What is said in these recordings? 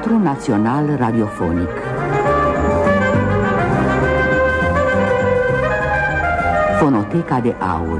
Teatru Național Radiofonic. Fonoteca de Aur.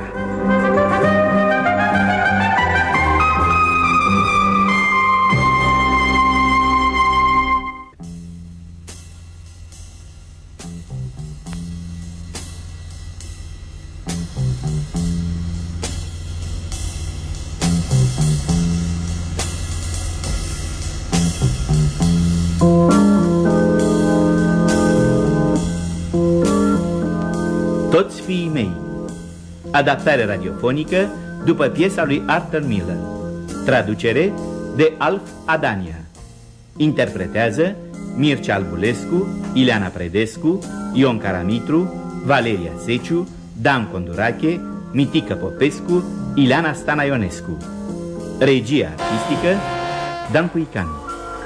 Toți fiii mei. Adaptare radiofonică după piesa lui Arthur Miller. Traducere de Alf Adania. Interpretează Mircea Albulescu, Ileana Predescu, Ion Caramitru, Valeria Seciu, Dan Condurache, Mitică Popescu, Ileana Stana Ionescu. Regia artistică Dan Puicanu.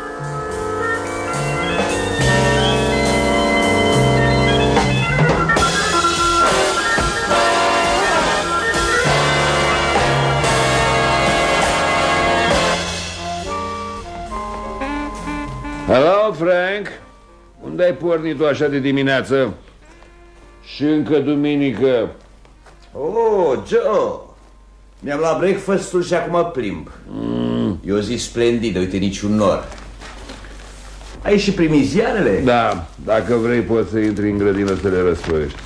Hello, Frank! Unde ai pornit tu așa de dimineață? Și încă duminică. Oh, Joe! Mi-am luat breakfast-ul și acum mă plimb. E o zi splendidă, uite, niciun nor. Ai și primit ziarele? Da, dacă vrei poți să intri în grădină să le răsfoiești.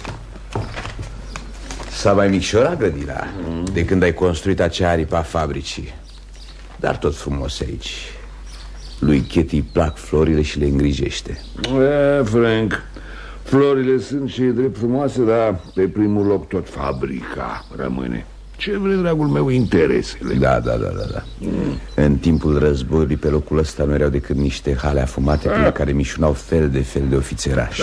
S-a mai micșorat grădina de când ai construit acea aripă a fabricii. Dar tot frumos aici. Lui Katie îi plac florile și le îngrijește. Frank, florile sunt și drept frumoase, dar pe primul loc tot fabrica rămâne. Ce vrei, dragul meu, interesele. Da. În timpul războiului pe locul ăsta nu erau decât niște hale afumate prin care mișunau fel de ofițerași.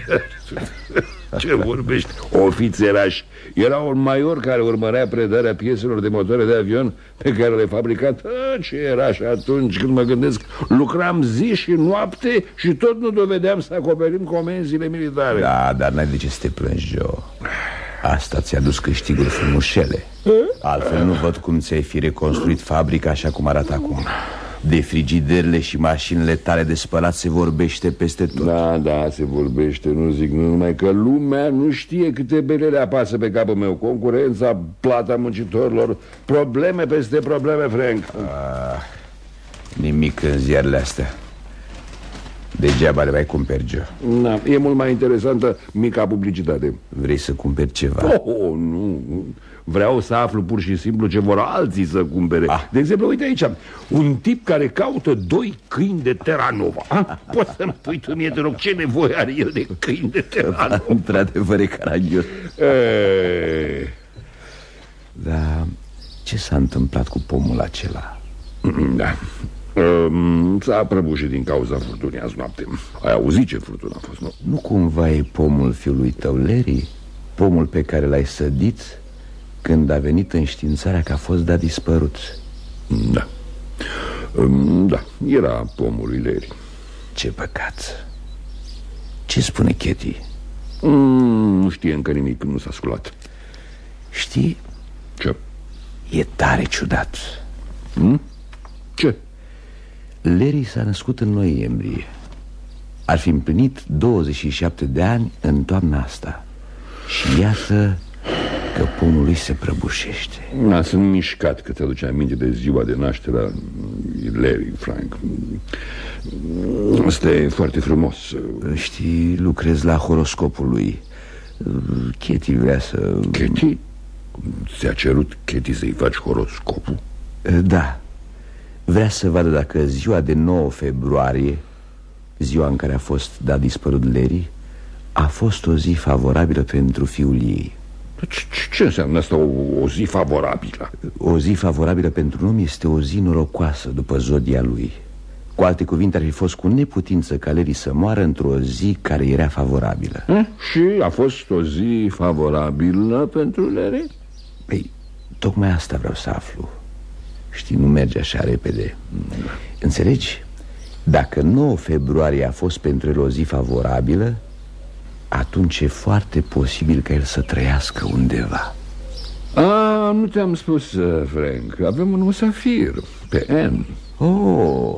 Ce vorbești? Ofițerași? Era un major care urmărea predarea pieselor de motoare de avion pe care le fabrica. Ce era și atunci când mă gândesc, lucram zi și noapte și tot nu dovedeam să acoperim comenzile militare. Da, dar n-ai de ce să te plângi, Joe. Asta ți-a dus câștiguri frumușele. Altfel nu văd cum ți-ai fi reconstruit fabrica așa cum arată acum. De frigiderile și mașinile tale de spălat se vorbește peste tot. Da, se vorbește, nu zic numai că lumea nu știe câte belele apasă pe capul meu. Concurența, plata muncitorilor, probleme peste probleme, Frank. Nimic în ziarele astea. Degeaba le mai cumperi, Joe. Da, e mult mai interesantă mica publicitate. Vrei să cumperi ceva? Nu. Vreau să aflu pur și simplu ce vor alții să cumpere. De exemplu, uite aici, un tip care caută 2 câini de Terranova. Poți să-mi pui tu mie, te rog, ce nevoie are el de câini de Terranova? Într-adevăr e caragios. Dar ce s-a întâmplat cu pomul acela? Da, s-a prăbușit din cauza furtunii azi noapte. Ai auzit ce furtună a fost, nu? Nu cumva e pomul fiului tău, Larry? Pomul pe care l-ai sădit când a venit înștiințarea că a fost dat dispărut? Da, era pomul lui Larry. Ce păcat. Ce spune Katie? Nu știe încă nimic, nu s-a sculat. Știi? Ce? E tare ciudat. Ce? Larry s-a născut în noiembrie. Ar fi împlinit 27 de ani în toamna asta. Și iată că pomul lui se prăbușește. Sunt mișcat că ți-aduce aminte de ziua de naștere a Larry, Frank. Asta e foarte frumos. Știi, lucrez la horoscopul lui. Katie vrea să... Katie? Ți-a cerut Katie să-i faci horoscopul? Da. Vrea să vadă dacă ziua de 9 februarie, ziua în care a fost dat dispărut Larry, a fost o zi favorabilă pentru fiul ei. Ce înseamnă asta, o zi favorabilă? O zi favorabilă pentru un om este o zi norocoasă după zodia lui. Cu alte cuvinte, ar fi fost cu neputință ca Larry să moară într-o zi care era favorabilă. Și a fost o zi favorabilă pentru Larry? Păi, tocmai asta vreau să aflu. Știi, nu merge așa repede. Înțelegi? Dacă 9 februarie a fost pentru el o zi favorabilă, atunci e foarte posibil ca el să trăiască undeva. Nu ți-am spus, Frank, avem un musafir pe N.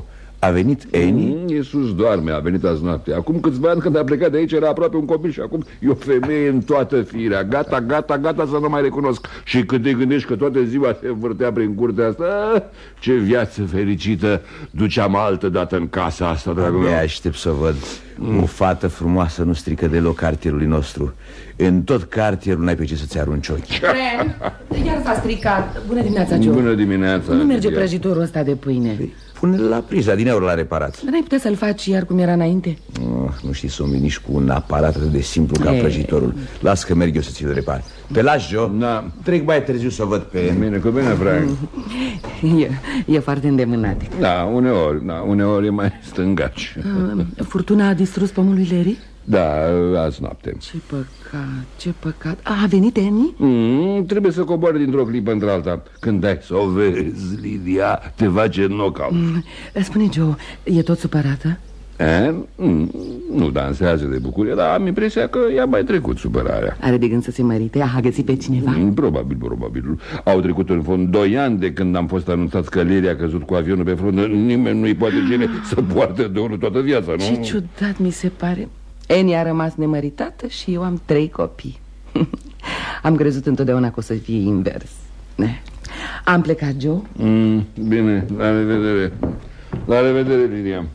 A venit Eni? Iisus doarme, a venit azi noapte. Acum câțiva ani când a plecat de aici era aproape un copil și acum e o femeie în toată firea. Gata să nu mai recunosc. Și când te gândești că toată ziua se învârtea prin curtea asta, ce viață fericită duceam altă dată în casa asta, dragul meu. Aștept să văd. O fată frumoasă nu strică deloc cartierului nostru. În tot cartierul n-ai pe ce să-ți arunci ochii. Fren, iar s-a stricat. Bună dimineața, Joe. Bună dimineața. Nu merge prăjitorul ăsta de pâine. Pune-l la priza, din euro l-a reparat. Dar n-ai putea să-l faci iar cum era înainte? Nu știi să umbli nici cu un aparat atât de simplu ca prăjitorul. Las că merg eu să ți-l repar. Pe las, Joe? Da. Trec mai târziu să văd pe... Bine, cu bine, Frank. E foarte îndemânat. Da, uneori e mai stângaci. Furtuna a distrus pomul lui Larry? Da, azi noapte. Ce păcat. A venit Eni? Trebuie să coboare dintr-o clipă într-alta. Când dai să o vezi, Lidia, te face knockout. Spune, Joe, e tot supărată? Nu dansează de bucurie, dar am impresia că i-a mai trecut supărarea. Are de gând să se mărite? A găsit pe cineva? Probabil. Au trecut în fond 2 ani de când am fost anunțat că Larry a căzut cu avionul pe front. Nimeni nu-i poate cere să poartă de unul toată viața, nu? Ce ciudat mi se pare. Eni a rămas nemăritată și eu am 3 copii. Am crezut întotdeauna că o să fie invers. Am plecat, Joe? Bine, la revedere. La revedere, Lidia.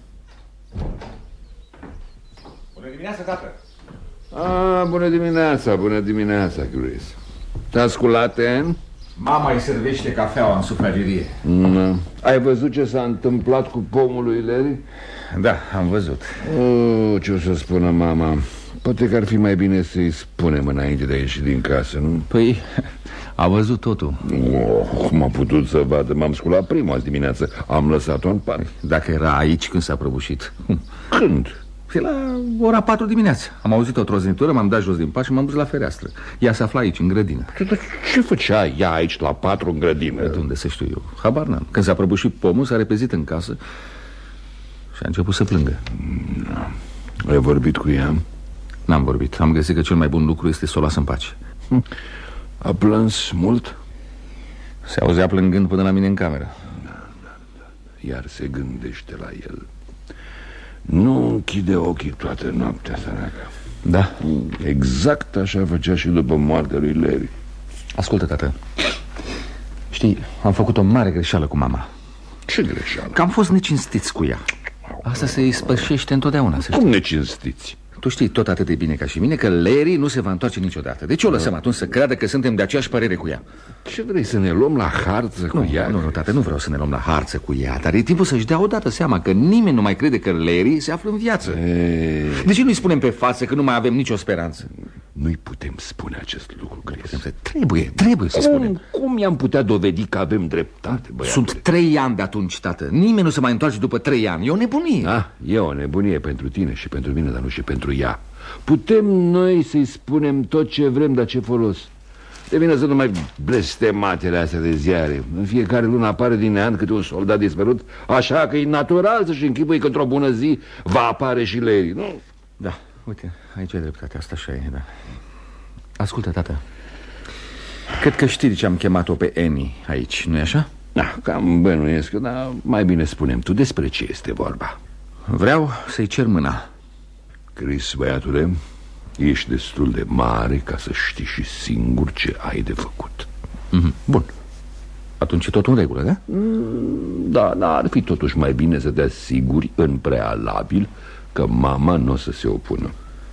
Bună dimineața, tată. Bună dimineața, Chris. Te-a sculat, Ann? Mama îi servește cafeaua în sufragerie. Ai văzut ce s-a întâmplat cu pomul lui Larry? Da, am văzut. Ce o să spună mama? Poate că ar fi mai bine să-i spunem înainte de a ieși din casă, nu? Păi, a văzut totul. Cum a putut să vadă? M-am sculat prima azi dimineață. Am lăsat-o în pat. Dacă era aici când s-a prăbușit. Când? Păi la ora 4 dimineața. Am auzit o troznitură, m-am dat jos din pat și m-am dus la fereastră. Ea se afla aici, în grădină. Ce făcea ea aici la 4 în grădină? De unde să știu eu? Habar n-am. Când s-a prăbușit pomul, s-a repezit în casă și a început să plângă. Ai vorbit cu ea? N-am vorbit. Am găsit că cel mai bun lucru este să o las în pace. A plâns mult? Se auzea plângând până la mine în cameră. Da. Iar se gândește la el. Nu închide ochii toată noaptea, săraca. Da. Exact așa făcea și după moartea lui Larry. Ascultă, tată. Știi, am făcut o mare greșeală cu mama. Ce greșeală? Că am fost necinstiți cu ea. Asta se îi spășește întotdeauna, să știi. Cum necinstiți? Tu știi tot atât de bine ca și mine că Larry nu se va întoarce niciodată. De ce o lăsăm atunci să creadă că suntem de aceeași părere cu ea? Ce vrei, să ne luăm la harță cu ea? Nu, tată, nu vreau să ne luăm la harță cu ea. Dar e timpul să-și dea odată seama că nimeni nu mai crede că Larry se află în viață. De ce nu-i spunem pe față că nu mai avem nicio speranță? Nu-i putem spune acest lucru, Chris. Trebuie să spunem. Cum i-am putea dovedi că avem dreptate, băiatule? Sunt 3 ani de atunci, tată. Nimeni nu se mai întoarce după 3 ani. E o nebunie. E o nebunie pentru tine și pentru mine, dar nu și pentru ea. Putem noi să-i spunem tot ce vrem, dar ce folos? De bine să nu mai blestematele astea de ziare. În fiecare lună apare din neant câte un soldat dispărut. Așa că e natural să-și închipui că într-o bună zi va apare și Larry, nu? Da, uite, aici ai dreptate, asta așa e, da. Ascultă, tată. Cred că știi de ce am chemat-o pe Eni aici, nu-i așa? Da, cam bănuiesc, dar mai bine spune-mi tu despre ce este vorba. Vreau să-i cer mâna. Chris, băiatule, ești destul de mare ca să știi și singur ce ai de făcut. Bun. Atunci e tot în regulă, da? Da, ar fi totuși mai bine să te asiguri în prealabil că mama nu o să se opună.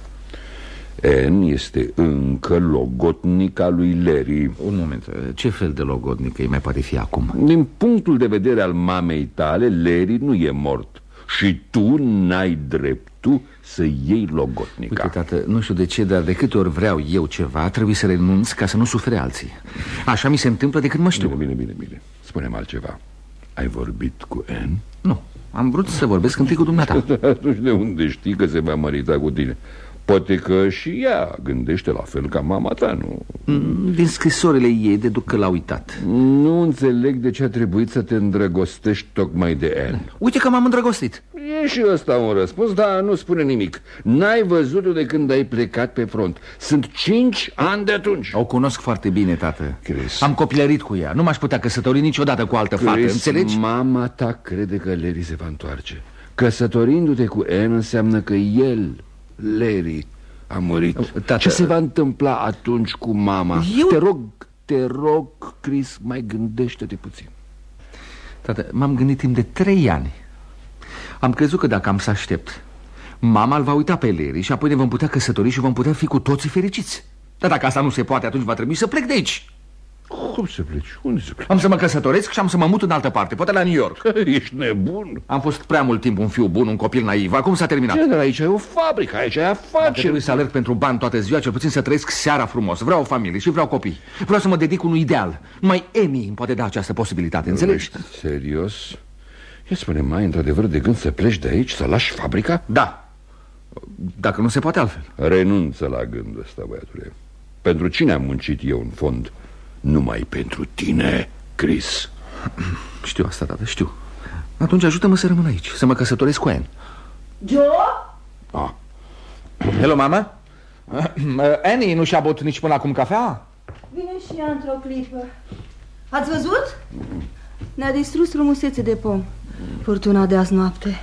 Ann este încă logodnica lui Larry. Un moment, ce fel de logodnică îi mai poate fi acum? Din punctul de vedere al mamei tale, Larry nu e mort. Și tu n-ai dreptul să iei logodnica. Uite, tată, nu știu de ce, dar de câte ori vreau eu ceva, trebuie să renunț ca să nu sufere alții. Așa mi se întâmplă de când mă știu. Bine. Spune-mi altceva. Ai vorbit cu Ann? Nu, am vrut să vorbesc întâi cu dumneata. Atunci de unde știi că se va mărita cu tine? Poate că și ea gândește la fel ca mama ta, nu? Din scrisorile ei deduc că l-a uitat. Nu înțeleg de ce a trebuit să te îndrăgostești tocmai de Ann. Uite că m-am îndrăgostit. E și ăsta un răspuns, dar nu spune nimic. N-ai văzut-o de când ai plecat pe front. Sunt 5 ani de atunci. O cunosc foarte bine, tată. Chris. Am copilărit cu ea. Nu m-aș putea căsători niciodată cu altă fată, înțelegi? Mama ta crede că Larry se va întoarce. Căsătorindu-te cu Anne înseamnă că el, Larry, a murit. Tată... Ce se va întâmpla atunci cu mama? Te rog, Chris, mai gândește-te puțin. Tată, m-am gândit timp de 3 ani. Am crezut că dacă am să aștept, mama îl va uita pe Larry și apoi ne vom putea căsători și vom putea fi cu toții fericiți. Dar dacă asta nu se poate, atunci va trebui să plec de aici. Cum să pleci? Unde să pleci? Am să mă căsătoresc și am să mă mut în altă parte, poate la New York. Ești nebun? Am fost prea mult timp un fiu bun, un copil naiv. Acum s-a terminat. Ce, dar aici e o fabrică, aici e afacere. Trebuie să alerg pentru bani toată ziua, cel puțin să trăiesc seara frumos. Vreau o familie și vreau copii. Vreau să mă dedic unui ideal. Numai Amy îmi poate da această posibilitate, înțelegi? Serios? Ia spune, mai într-adevăr de gând să pleci de aici, să lași fabrica? Da. Dacă nu se poate altfel. Renunță la gândul ăsta, băiatule. Pentru cine am muncit eu în fond? Numai pentru tine, Chris. Știu asta, tată, știu. Atunci ajută-mă să rămân aici, să mă căsătoresc cu Anne. Joe? Ah. Hello, mama. Annie nu și-a băut nici până acum cafea? Vine și ea într-o clipă. Ați văzut? Ne-a distrus frumusețe de pom. Furtuna de azi noapte.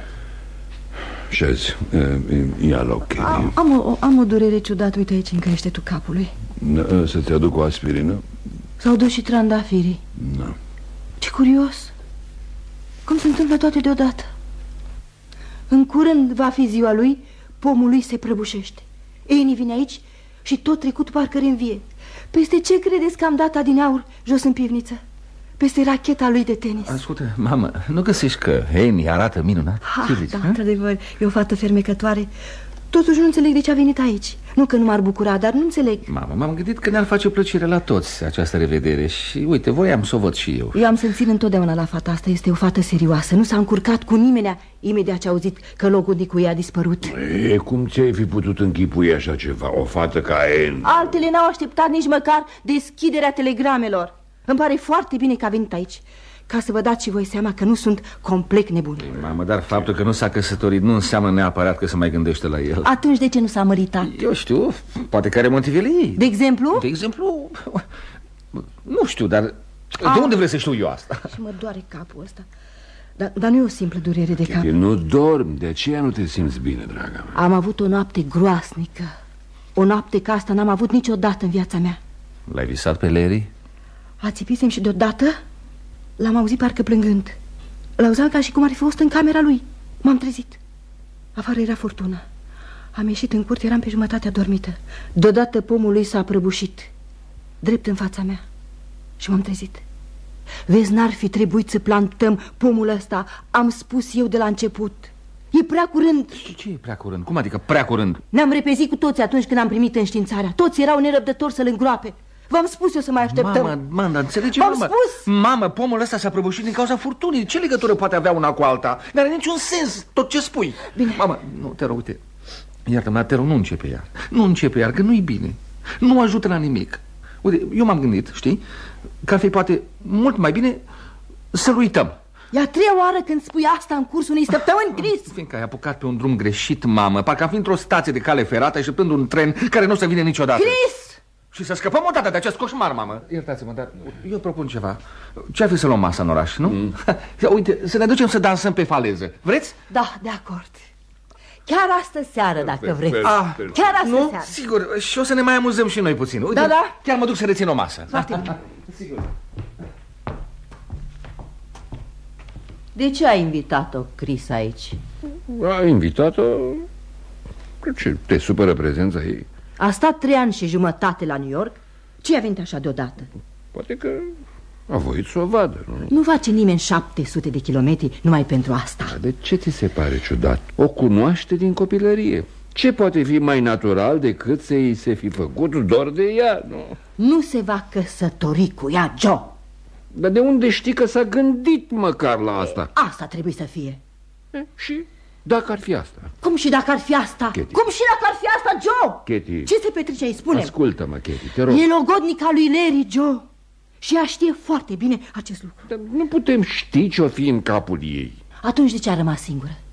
Șezi, ia loc. Am o durere ciudată, uite aici, în creștetul capului. Să-ți aduc o aspirină? S-au dus și trandafirii. Da. Ce curios. Cum se întâmplă toate deodată. În curând va fi ziua lui, pomul lui se prăbușește. Annie vine aici și tot trecut parcă reînvie. Peste ce credeți că am dat adineauri jos în pivniță? Peste racheta lui de tenis. Ascultă, mamă, nu găsești că Annie arată minunat? Da, într-adevăr, e o fată fermecătoare. Totuși nu înțeleg de ce a venit aici. Nu că nu m-ar bucura, dar nu înțeleg. Mamă, m-am gândit că ne-ar face plăcere la toți această revedere. Și uite, voiam să o văd și eu. Eu am să-l țin întotdeauna la fata asta. Este o fată serioasă. Nu s-a încurcat cu nimenea imediat ce a auzit că locul ei a dispărut. Cum ți-ai fi putut închipui așa ceva? O fată ca Anne? Altele n-au așteptat nici măcar deschiderea telegramelor. Îmi pare foarte bine că a venit aici, ca să vă dați și voi seama că nu sunt complet nebun. Mamă, dar faptul că nu s-a căsătorit nu înseamnă neapărat că se mai gândește la el. Atunci de ce nu s-a măritat? Eu știu, poate că are motivele ei. De exemplu? De exemplu, nu știu, dar de unde vrei să știu eu asta? Și mă doare capul ăsta. Dar nu e o simplă durere de cap. Nu dormi, de aceea nu te simți bine, draga mea. Am avut o noapte groasnică. O noapte ca asta n-am avut niciodată în viața mea. L-ai visat pe Larry? Ațipisem și deodată l-am auzit parcă plângând. L-auzeam ca și cum ar fi fost în camera lui. M-am trezit. Afară era furtună. Am ieșit în curte, eram pe jumătate adormită. Deodată pomul lui s-a prăbușit drept în fața mea și m-am trezit. Vezi, n-ar fi trebuit să plantăm pomul ăsta. Am spus eu de la început. E prea curând. Ce e prea curând? Cum adică prea curând? Ne-am repezit cu toți atunci când am primit înștiințarea. Toți erau nerăbdători să-l îngroape. V-am spus eu să mai așteptăm. Mamă, dar înțelege, V-am mamă. spus. Mamă, pomul ăsta s-a prăbușit din cauza furtunii. Ce legătură poate avea una cu alta? N-are niciun sens tot ce spui. Bine. Mamă, nu, te rog, uite. Iartă-mă, te rog, nu începe iar. Nu începe iar, că nu-i bine. Nu ajută la nimic. Uite, eu m-am gândit, știi, că ar fi poate mult mai bine să-l uităm. E a treia oară când spui asta în cursul unei săptămâni, Chris. Fiindcă ai apucat pe un drum greșit, mamă. Parcă am fi într-o stație de cale ferată așteptând un tren care nu o să vină niciodată. Chris! Și să scăpăm odată de acest coșmar, mamă. Iertați-mă, dar eu propun ceva. Ce-ar fi să luăm masa în oraș, nu? Uite, să ne ducem să dansăm pe faleză. Vreți? Da, de acord. Chiar astă seară, dacă vreți. Chiar astă nu? seară. Sigur, și o să ne mai amuzăm și noi puțin. Uite, da. Chiar mă duc să rețin o masă. Foarte bine. Sigur. De ce ai invitat-o, Chris, aici? A invitat-o... Ce, te supără prezența ei? A stat 3 ani și jumătate la New York. Ce a venit așa deodată? Poate că a voit să o vadă, nu? Nu face nimeni 700 de kilometri numai pentru asta. Dar de ce ți se pare ciudat? O cunoaște din copilărie. Ce poate fi mai natural decât să-i se fi făcut dor de ea, nu? Nu se va căsători cu ea, Joe. Dar de unde știi că s-a gândit măcar la asta? Asta trebuie să fie. Și dacă ar fi asta? Cum și dacă ar fi asta? Katie. Cum și dacă ar fi asta, Joe? Katie. Ce se petrece aici, spune-mi? Ascultă-mă, Katie, te rog. E logodnica lui Larry, Joe. Și ea știe foarte bine acest lucru. Dar nu putem ști ce-o fi în capul ei. Atunci de ce a rămas singură?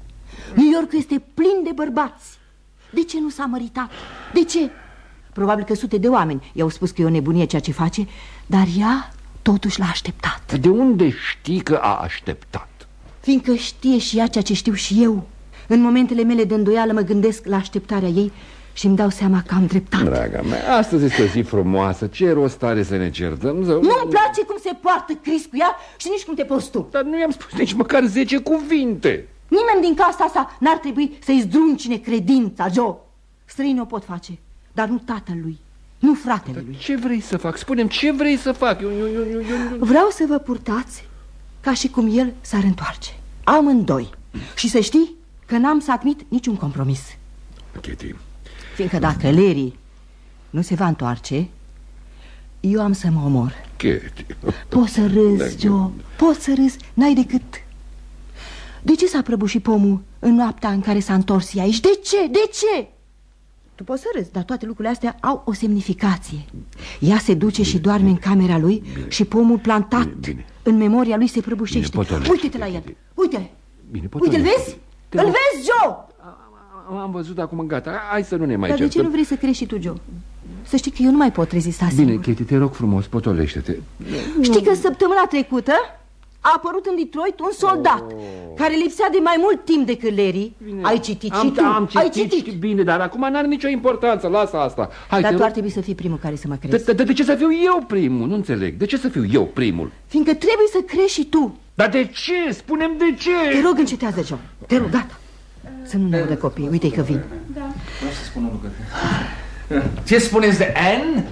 New York este plin de bărbați. De ce nu s-a măritat? De ce? Probabil că sute de oameni i-au spus că e o nebunie ceea ce face, dar ea totuși l-a așteptat. De unde știi că a așteptat? Fiindcă știe și ea ceea ce știu și eu. În momentele mele de îndoială mă gândesc la așteptarea ei și îmi dau seama că am dreptate. Draga mea, astăzi este o zi frumoasă. Ce rost are să ne certăm? Nu-mi place cum se poartă Chris cu ea și nici cum te porți tu. Dar nu i-am spus nici măcar 10 cuvinte. Nimeni din casa asta n-ar trebui să-i zdruncine credința, Joe. Străinii o pot face, dar nu tatăl lui, nu fratele lui. Ce vrei să fac? Spune-mi, ce vrei să fac? Vreau să vă purtați ca și cum el s-ar întoarce, amândoi. Și să știi că n-am să admit niciun compromis. Katie. Fiindcă dacă Larry nu se va întoarce, eu am să mă omor. Katie. Poți să râzi, Joe, poți să râzi, n-ai decât. De ce s-a prăbușit pomul în noaptea în care s-a întors ea aici? De ce? De ce? Tu poți să râzi, dar toate lucrurile astea au o semnificație. Ea se duce și doarme în camera lui și pomul plantat în memoria lui se prăbușește. Uite-te la el, uite-l. Uite-l, vezi? Îl vezi, Joe? Am văzut acum, gata, hai să nu ne mai certăm. Dar de ce nu vrei să crești și tu, Joe? Să știi că eu nu mai pot rezista singur. Bine, Katie, te rog frumos, potolește-te. Știi că săptămâna trecută a apărut în Detroit un soldat care lipsea de mai mult timp decât Larry. Bine. Ai citit și tu? Am citit. Bine, dar acum n-are nicio importanță, lasă asta. Hai, dar tu ar trebui să fii primul care să mă crezi. De ce să fiu eu primul? Nu înțeleg. De ce să fiu eu primul? Fiindcă trebuie să crezi și tu. Dar de ce? Spune-mi de ce. Te rog, încetează, Joe. Te rog, gata. Să nu ne audă copiii, uite-i că vin. Da. Vreau să spun un lucru. Ce spuneți de Anne?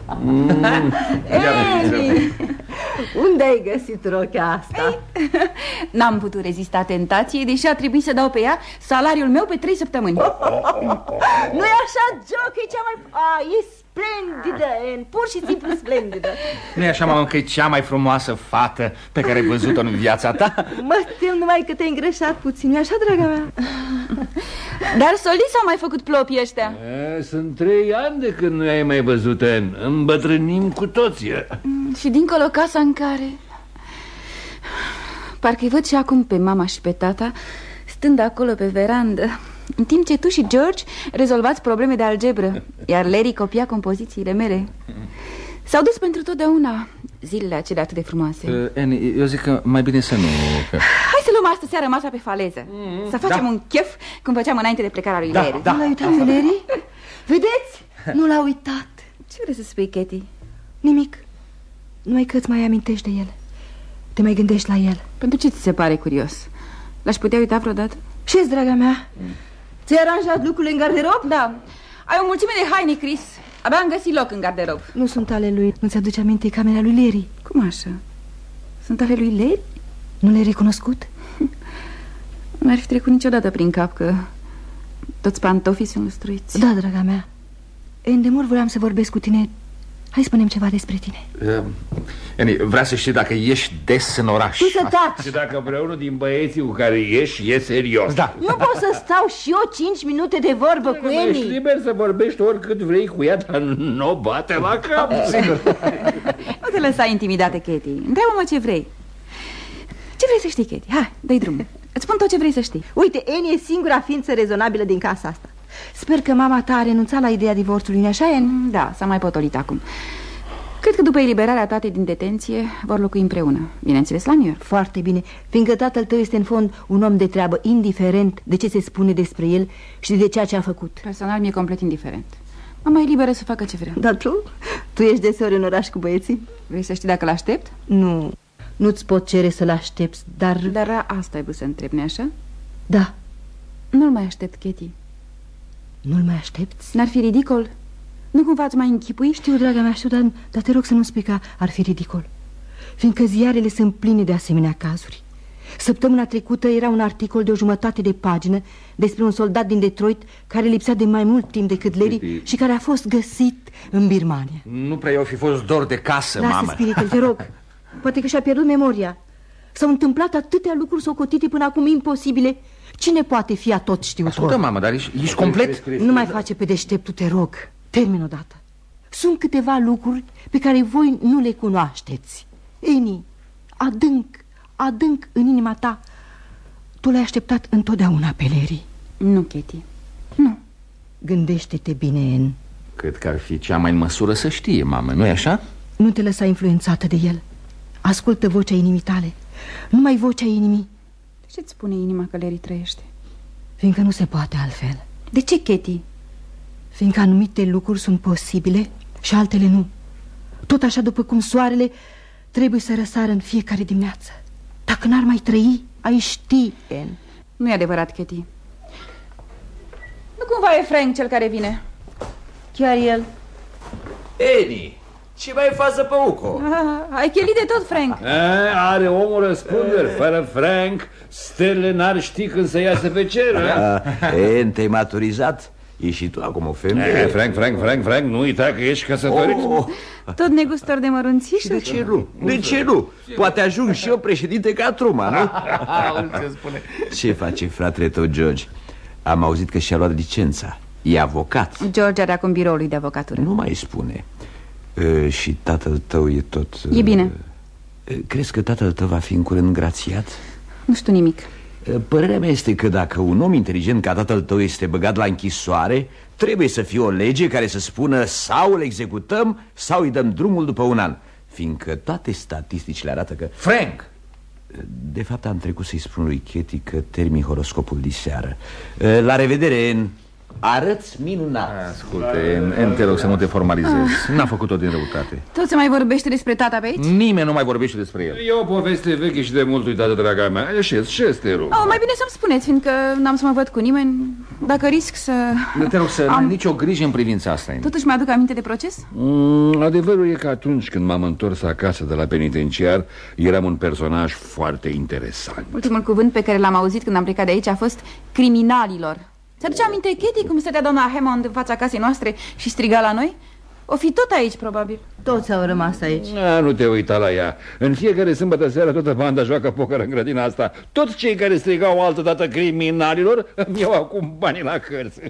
Annie! Unde ai găsit rochea asta? N-am putut rezista tentației, deși a trebuit să dau pe ea salariul meu pe 3 săptămâni. Nu-i așa, Joe, că e cea mai... e splendidă, Anne, pur și simplu splendidă. Nu-i așa, mamă, că e cea mai frumoasă fată pe care ai văzut-o în viața ta? Mă tem numai că te-ai îngreșat puțin, nu-i așa, draga mea? Dar soliți s-au mai făcut plopii ăștia. Sunt 3 ani de când nu i-ai mai văzut, Anne. Îmbătrânim cu toții. Și dincolo casa în care... Parcă-i văd și acum pe mama și pe tata stând acolo pe verandă, în timp ce tu și George rezolvați probleme de algebră, iar Larry copia compozițiile mele. S-au dus pentru totdeauna zilele acelea atât de frumoase. Annie, eu zic că mai bine să nu... Hai să luăm astă seară masa pe faleză, să facem un chef cum făceam înainte de plecarea lui Larry. Nu l-a uitat pe Larry? Vedeți? Nu l-a uitat. Ce vrei să spui, Katie? Nimic. Numai că îți mai amintești de el. Te mai gândești la el. Pentru ce ți se pare curios? L-aș putea uita vreodată? Ce-ți, draga mea? Ți-ai aranjat lucrurile în garderob? Da. Ai o mulțime de haine, Chris. Abia am găsit loc în garderob. Nu sunt ale lui. Nu ți-aduce aminte camera lui Larry? Cum așa? Sunt ale lui Larry? Nu le-ai recunoscut? Nu ar fi trecut niciodată prin cap că toți pantofii sunt lustruiți. Da, draga mea. Îndemur vreau să vorbesc cu tine. Hai, spune-mi ceva despre tine. Annie, vrea să știi dacă ieși des în oraș. Tu să taci. Și dacă vreunul din băieții cu care ieși e serios. Da. Nu pot să stau și eu 5 minute de vorbă cu Annie. Ești liber să vorbești oricât vrei cu ea, dar nu o bate la cap. Sigur. Nu te lăsa intimidată, Katie. Întreabă-mă ce vrei. Ce vrei să știi, Katie? Hai, dă-i drumul. Îți spun tot ce vrei să știi. Uite, Annie e singura ființă rezonabilă din casa asta. Sper că mama ta a renunțat la ideea divorțului, nu-i așa, Annie? Da, s-a mai potolit acum. Cred că după eliberarea tatei din detenție vor locui împreună, bineînțeles la New York. Foarte bine, fiindcă tatăl tău este în fond un om de treabă, indiferent de ce se spune despre el și de ceea ce a făcut. Personal mi-e complet indiferent. Mama e liberă să facă ce vrea. Dar tu? Tu ești deseori în oraș cu băieții? Vrei să știi dacă l-aștept? Nu, nu-ți pot cere să-l aștepți, dar... Dar asta ai vrut să întrebi, nu-i așa? Da. Nu-l mai aștept, Katie. Nu-l mai aștepți? N-ar fi ridicol? Nu cumva îți mai închipui? Știu, draga mea, știu, dar te rog să nu spui că ar fi ridicol, fiindcă ziarele sunt pline de asemenea cazuri. Săptămâna trecută era un articol de 1/2 de pagină despre un soldat din Detroit care lipsea de mai mult timp decât Larry și care a fost găsit în Birmania. Nu prea i-o fi fost dor de casă, mamă. Lasă spiritul, te rog. Poate că și-a pierdut memoria. S-au întâmplat atâtea lucruri socotite până acum imposibile. Cine poate fi atot știutor? Ascultă, mamă, dar ești complet... Nu mai face pe deșteptul, te rog. Termin odată. Sunt câteva lucruri pe care voi nu le cunoașteți. Annie, adânc în inima ta, tu l-ai așteptat întotdeauna pe Larry. Nu, Katie, nu. Gândește-te bine, Anne. Cred că ar fi cea mai în măsură să știe, mamă, nu-i așa? Nu te lăsa influențată de el. Ascultă vocea inimii tale. Numai vocea inimii. De ce-ți spune inima că Larry trăiește? Fiindcă nu se poate altfel. De ce, Katie? Fiindcă anumite lucruri sunt posibile și altele nu. Tot așa după cum soarele trebuie să răsară în fiecare dimineață. Dacă n-ar mai trăi, ai ști, Anne. Nu e adevărat, Katie. Nu cumva e Frank cel care vine? Chiar el. Eni, ce mai față pe uco? Ai chelit de tot, Frank. Are omul răspunderi. Fără Frank, stelele n-ar ști când să iasă pe cer. Eni, te-ai maturizat? Ești și tu acum o femeie. Frank, nu uita că ești căsătorit. Tot negustor de mărunțișuri? De ce nu? De ce nu? Poate ajung și eu președinte ca Truman, nu? Ce face fratele tău, George? Am auzit că și-a luat licența. E avocat. George are acum biroul lui de avocatură. Nu mai spune. Și tatăl tău e tot... E bine. Crezi că tatăl tău va fi în curând grațiat? Nu știu nimic. Părerea mea este că dacă un om inteligent ca tatăl tău este băgat la închisoare, trebuie să fie o lege care să spună sau îl executăm sau îi dăm drumul după un an. Fiindcă toate statisticile arată că... Frank! De fapt am trecut să-i spun lui Katie că termin horoscopul diseară. La revedere, Anne. Arăți minunat. Asculte, Anne, te rog să nu te formalizezi. N-a făcut-o din răutate. Tot se mai vorbește despre tata pe aici? Nimeni nu mai vorbește despre el. E o poveste veche și de mult uitată, draga mea. Șez, te rog. Mai bine să-mi spuneți, fiindcă n-am să mă văd cu nimeni. Dacă risc să... Te rog să n-ai nicio grijă în privința asta, Anne. Totuși mi-aduc aminte de proces? Adevărul e că atunci când m-am întors acasă de la penitenciar, eram un personaj foarte interesant. Ultimul cuvânt pe care l-am auzit când am plecat de aici a fost criminalilor. Ți-aduce aminte, Katie, cum stătea doamna Hammond în fața casei noastre și striga la noi? O fi tot aici, probabil. Toți au rămas aici. Nu te uita la ea. În fiecare sâmbătă seara toată banda joacă poker în grădina asta. Toți cei care strigau altădată criminalilor îmi iau acum banii la cărți.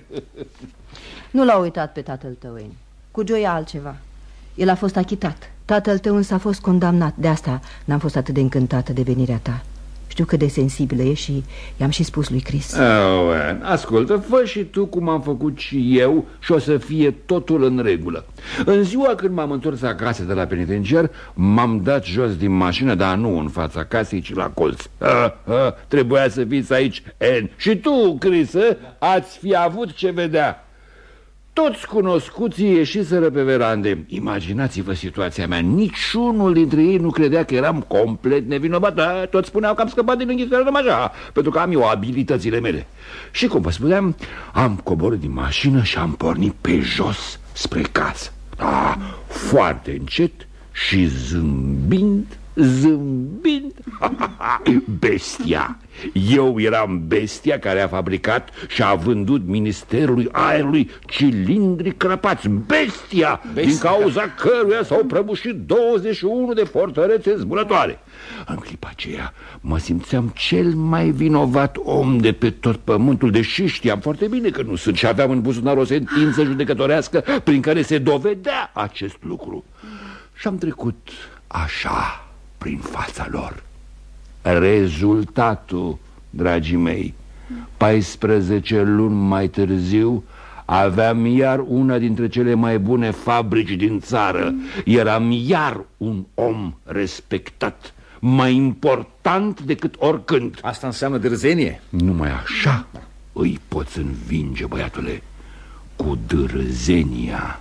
Nu l-a uitat pe tatăl tău, Anne. Cu Joe e altceva. El a fost achitat. Tatăl tău însă a fost condamnat. De asta n-am fost atât de încântată de venirea ta. Știu cât de sensibilă e și i-am și spus lui Chris. Ascultă, fă și tu cum am făcut și eu și o să fie totul în regulă. În ziua când m-am întors acasă de la penitenciar, m-am dat jos din mașină, dar nu în fața casei, ci la colț. Trebuia să fiți aici, Anne. Și tu, Chris, ați fi avut ce vedea. Toți cunoscuții ieșiseră pe verande. Imaginați-vă situația mea. Niciunul dintre ei nu credea că eram complet nevinovat. Toți spuneau că am scăpat din închisoare numai așa, pentru că am eu abilitățile mele. Și cum vă spuneam, am coborât din mașină și am pornit pe jos spre casă. Foarte încet și zâmbind. Bestia. Eu eram bestia care a fabricat și a vândut Ministerului Aerului cilindri crăpați. Bestia din cauza căruia s-au prăbușit 21 de fortărețe zbulătoare. În clipa aceea mă simțeam cel mai vinovat om de pe tot pământul, deși știam foarte bine că nu sunt și aveam în buzunar o sentință judecătorească prin care se dovedea acest lucru. Și am trecut așa prin fața lor. Rezultatul, dragii mei, 14 luni mai târziu aveam iar una dintre cele mai bune fabrici din țară. Eram iar un om respectat, mai important decât oricând. Asta înseamnă dârzenie? Numai așa îi poți învinge, băiatule, cu dârzenia.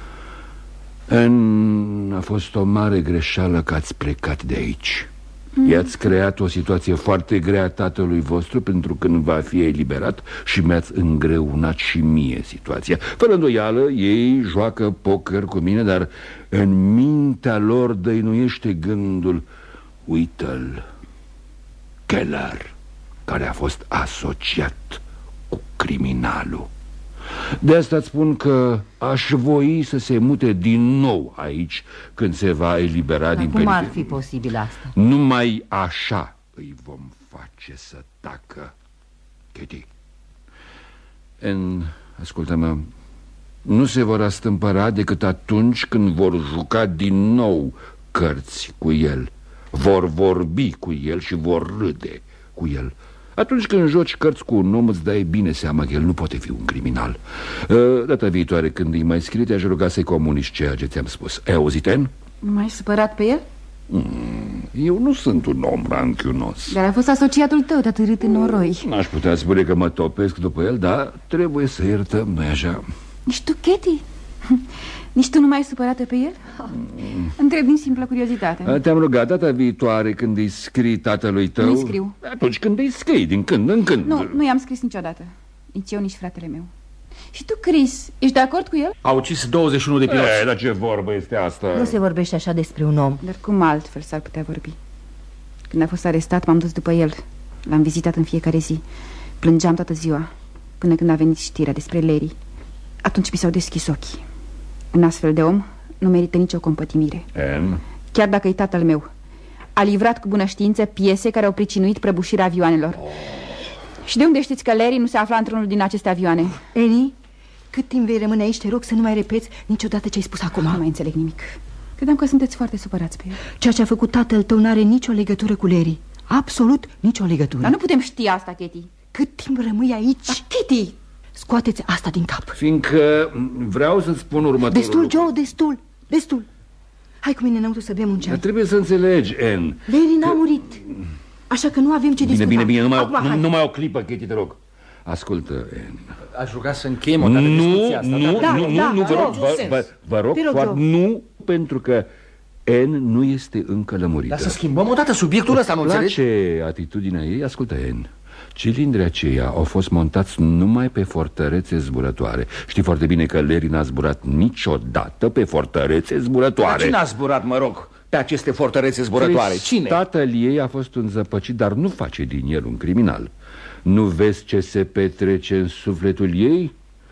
A fost o mare greșeală că ați plecat de aici. I-ați creat o situație foarte grea tatălui vostru pentru că nu va fi eliberat și mi-ați îngreunat și mie situația. Fără îndoială, ei joacă poker cu mine, dar în mintea lor dăinuiește gândul: uită-l, Keller, care a fost asociat cu criminalul. De asta îți spun că aș voi să se mute din nou aici când se va elibera din penitenciar. Cum ar fi posibil asta? Numai așa îi vom face să tacă. Katie, ascultă-mă, nu se vor astâmpăra decât atunci când vor juca din nou cărți cu el. Vor vorbi cu el și vor râde cu el. Atunci când joci cărți cu un om, îți dai bine seama că el nu poate fi un criminal. Data viitoare, când îi mai scrii, te-aș ruga să-i comunici ceea ce ți-am spus. Ai auzit, Anne? M-ai supărat pe el? Eu nu sunt un om ranchiunos. Dar a fost asociatul tău, tătărât în noroi. N-aș putea spune că mă topesc după el, dar trebuie să iertăm, nu-i așa? Nici tu, Katie? Nici tu nu mai ai supărată pe el? Întreb din simplă curiozitate. Te-am rugat data viitoare când îi scrii tatălui tău. Nu-i scriu. Atunci când îi scrii, din când în când. Nu i-am scris niciodată. Nici eu, nici fratele meu. Și tu, Chris, ești de acord cu el? Au ucis 21 de piloți. Dar ce vorbă este asta? Nu se vorbește așa despre un om. Dar cum altfel s-ar putea vorbi? Când a fost arestat, m-am dus după el. L-am vizitat în fiecare zi. Plângeam toată ziua, până când a venit știrea despre Larry. Atunci mi s-au deschis ochii. Un astfel de om nu merită nicio compătimire. Anne? Chiar dacă e tatăl meu. A livrat cu bună știință piese care au pricinuit prăbușirea avioanelor. Și de unde știți că Larry nu se afla într-unul din aceste avioane? Annie, cât timp vei rămâne aici, te rog să nu mai repeți niciodată ce ai spus acum. Nu mai înțeleg nimic. Credeam că sunteți foarte supărați pe el. Ceea ce a făcut tatăl tău n-are nicio legătură cu Larry. Absolut nicio legătură. Dar nu putem ști asta, Katie. Cât timp rămâi aici? Dar, Katie! Scoateți asta din cap. Fiindcă vreau să-ți spun următorul Destul, lucru. Joe, destul. Hai cu mine înăuntru să bem un ceai. Dar trebuie să înțelegi, Anne. Larry n-a murit. Așa că nu avem ce discuta. Bine, Acum, numai o clipă, Katie, te rog. Ascultă, Anne. Aș ruga să încheiem o dată discuția asta. Vă rog, nu, pentru că Anne nu este încă lămurită. Dar să schimbăm o dată subiectul ăsta, nu înțelegi? Place atitudinea ei? Ascultă, Anne. Cilindrii aceia au fost montați numai pe fortărețe zburătoare. Știi foarte bine că Larry n-a zburat niciodată pe fortărețe zburătoare. Dar cine a zburat, mă rog, pe aceste fortărețe zburătoare? Cine? Tatăl ei a fost un zăpăcit, dar nu face din el un criminal. Nu vezi ce se petrece în sufletul ei?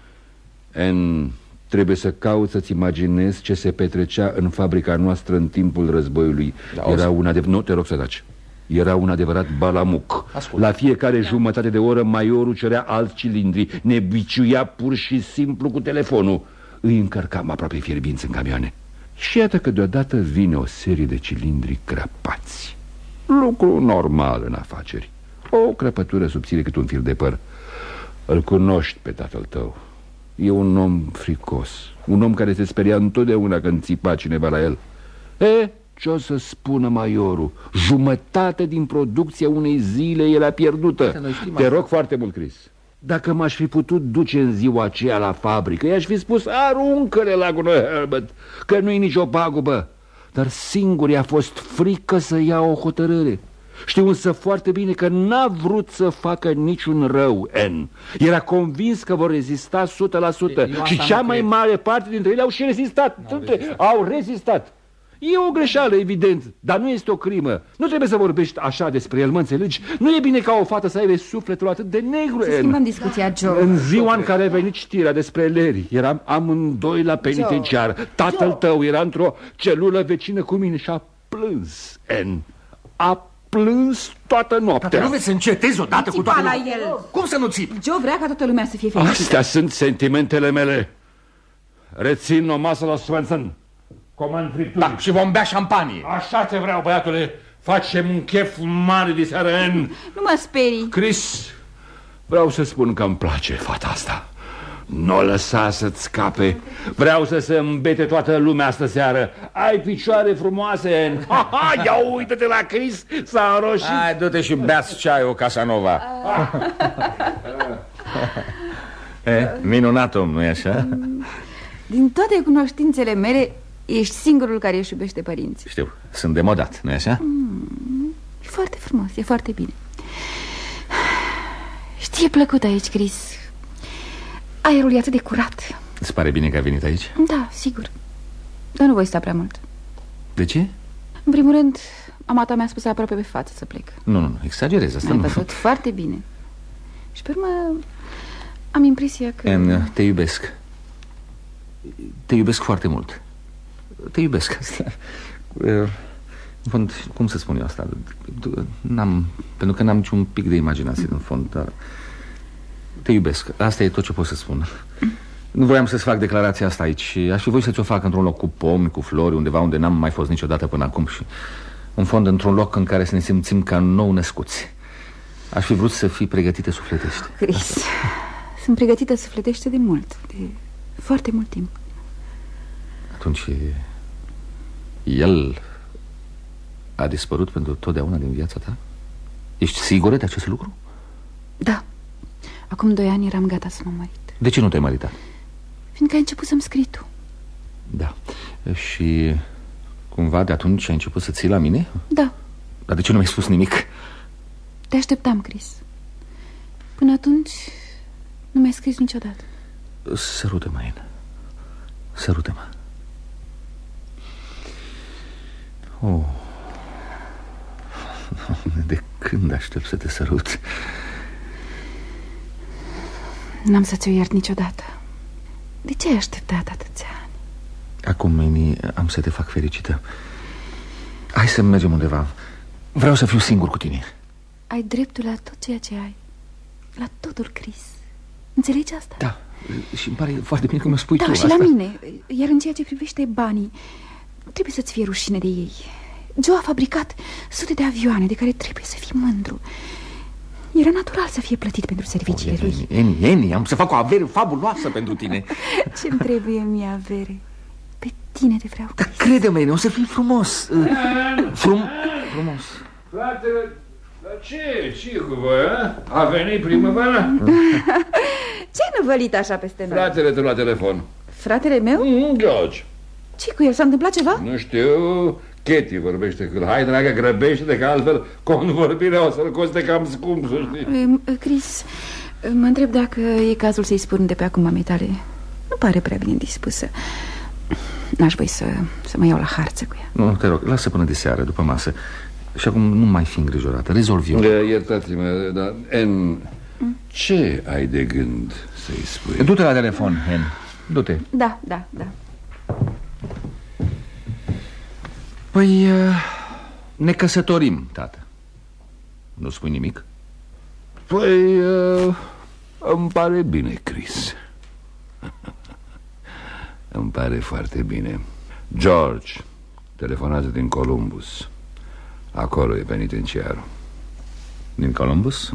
Trebuie să cauți să-ți imaginezi ce se petrecea în fabrica noastră în timpul războiului. Era un adevărat... Nu, te rog să taci. Era un adevărat balamuc. Ascult. La fiecare jumătate de oră maiorul cerea alți cilindri. Ne biciuia pur și simplu cu telefonul. Îi încărcam aproape fierbinți în camioane. Și iată că deodată vine o serie de cilindri crăpați. Lucru normal în afaceri. O crăpătură subțire cât un fir de păr. Îl cunoști pe tatăl tău. E un om fricos. Un om care se speria întotdeauna când țipa cineva la el. Ce o să spună maiorul? Jumătate din producția unei zile era pierdută. Te rog foarte mult, Chris. Dacă m-aș fi putut duce în ziua aceea la fabrică, i-aș fi spus: aruncă-le la gunoi, Herbert, că nu-i nicio pagubă. Dar singur i-a fost frică să ia o hotărâre. Știu însă foarte bine că n-a vrut să facă niciun rău, Anne. Era convins că vor rezista 100%. Și cea mai mare parte dintre ele au și rezistat. Au rezistat. E o greșeală, evident, dar nu este o crimă. Nu trebuie să vorbești așa despre el, mă înțelegi? Nu e bine ca o fată să aibă sufletul atât de negru, Anne. Să schimbăm discuția, Joe. În ziua în care a venit știrea despre Larry, eram amândoi la penitenciar. Tatăl tău era într-o celulă vecină cu mine și a plâns, Anne. A plâns toată noaptea. Dar nu vreți să încetezi odată cu toată la el. Cum să nu țip? Joe vrea ca toată lumea să fie fericită. Astea sunt sentimentele mele. Rețin o masă la Swenson. Comand fripturi. Da, și vom bea șampanie. Așa te vreau, băiatule. Facem un chef mare de seară, Anne. Nu mă sperii. Chris, vreau să spun că îmi place fata asta. Nu o lăsa să-ți scape. Vreau să se îmbete toată lumea astă seară. Ai picioare frumoase, Anne. Ia uită-te la Chris, s-a înroșit. Hai, du-te și bea-ți ceaiul, Casanova. Minunat om, nu-i așa? Din toate cunoștințele mele, ești singurul care își iubește părinții. Știu, sunt demodat, nu-i așa? E foarte frumos, e foarte bine. Știi, e plăcut aici, Chris. Aerul e atât de curat. Îți pare bine că ai venit aici? Da, sigur. Dar nu voi sta prea mult. De ce? În primul rând, mama ta mi-a spus aproape pe față să plec. Nu, exagerez asta. Ai văzut foarte bine. Și pe urmă am impresia că... Anne, te iubesc. Te iubesc foarte mult. Te iubesc asta. În fond, cum să spun eu asta? Pentru că n-am niciun pic de imaginație în fond, dar te iubesc. Asta e tot ce pot să spun. Nu voiam să-ți fac declarația asta aici. Aș fi voit să ți-o fac într-un loc cu pomi, cu flori, undeva unde n-am mai fost niciodată până acum. Și în fond într-un loc în care să ne simțim ca nou născuți. Aș fi vrut să fii pregătită sufletește. Chris, sunt pregătită sufletește de mult, de foarte mult timp. Atunci el a dispărut pentru totdeauna din viața ta? Ești sigură de acest lucru? Da. Acum 2 ani eram gata să mă mărit. De ce nu te-ai măritat? Fiindcă ai început să-mi scrii tu. Da. Și cumva de atunci ai început să ții la mine? Da. Dar de ce nu mi-ai spus nimic? Te așteptam, Chris. Până atunci nu mi-ai scris niciodată. Sărută-mă, Anne. Sărută-mă. Oh. De când aștept să te sărut? N-am să ți-o iert niciodată. De ce ai așteptat atâția ani? Acum, Annie, am să te fac fericită. Hai să mergem undeva. Vreau să fiu singur cu tine. Ai dreptul la tot ceea ce ai. La totul, Chris. Înțelegi asta? Da, și îmi pare foarte bine că mi-o spui tu și asta. la mine. Iar în ceea ce privește banii, nu trebuie să-ți fie rușine de ei. Joe a fabricat sute de avioane de care trebuie să fii mândru. Era natural să fie plătit pentru serviciile lui. Annie, am să fac o avere fabuloasă pentru tine. Ce-mi trebuie mie avere? Pe tine te vreau. Dar crede-mă, Annie, o să fii frumos. Frumos. Fratele, dar ce cu voi, a venit primăvara? Ce-ai năvălit așa peste noi? Fratele tău la telefon. Fratele meu? George. Ce cu el? S-a întâmplat ceva? Nu știu, Katie vorbește cu el. Hai, dragă, grăbește-te, că altfel convorbirea o să-l coste cam scump, să știi. Chris, mă întreb dacă e cazul să-i spun de pe acum mamei tale. Nu pare prea bine dispusă. N-aș voi să mă iau la harță cu ea. Nu, te rog, lasă până de seară, după masă. Și acum nu mai fi îngrijorată, rezolv eu. Iertați-mă, dar, Anne, ce ai de gând să-i spui? Du-te la telefon, Anne, du-te. Da. Păi, ne căsătorim, tată. Nu spui nimic? Păi, îmi pare bine, Chris. Îmi pare foarte bine. George telefonează din Columbus. Acolo e penitenciarul. Din Columbus?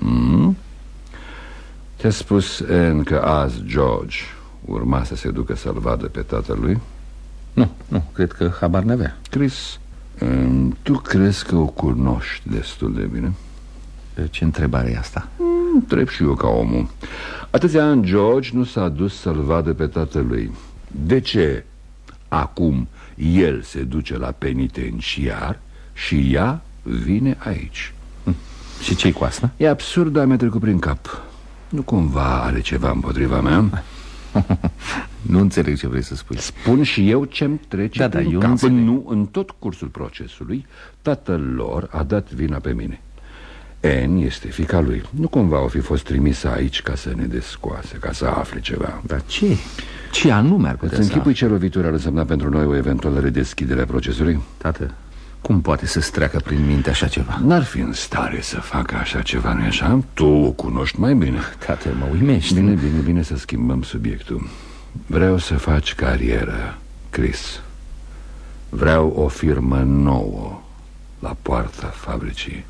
Ți-a spus, Anne, că azi George urma să se ducă să-l vadă pe tatălui? Nu, cred că habar n-avea. Chris, tu crezi că o cunoști destul de bine? Ce întrebare e asta? Întreb și eu ca omul. Atâția ani George nu s-a dus să-l vadă pe tatălui. De ce acum el se duce la penitenciar și ea vine aici? Și ce-i cu asta? E absurd, dar mi-a trecut prin cap. Nu cumva are ceva împotriva mea? Nu înțeleg ce vrei să spui. Spun și eu ce-mi trece prin eu cap. Nu, în tot cursul procesului, tatăl lor a dat vina pe mine. Anne este fiica lui. Nu cumva o fi fost trimisă aici ca să ne descoase, ca să afle ceva. Dar ce? Ce anume ar putea să afle? Închipui ce lovitură ar însemna pentru noi o eventuală redeschidere a procesului? Tată, cum poate să-ți treacă prin minte așa ceva? N-ar fi în stare să facă așa ceva, nu-i așa? Tu o cunoști mai bine. Tată, mă uimești. Bine să schimbăm subiectul. Vreau să faci carieră, Chris. Vreau o firmă nouă la poarta fabricii.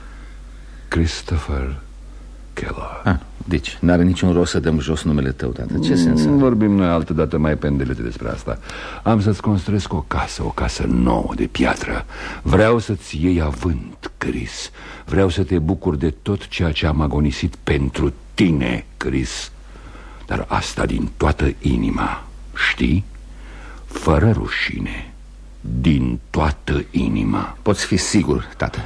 Christopher Keller. Deci, n-are niciun rost să dăm jos numele tău, tată. Ce sens are? Vorbim noi altă dată mai pendelete despre asta. Am să-ți construiesc o casă nouă de piatră. Vreau să-ți iei avânt, Chris. Vreau să te bucuri de tot ceea ce am agonisit pentru tine, Chris. Dar asta din toată inima, știi? Fără rușine. Din toată inima. Poți fi sigur, tată.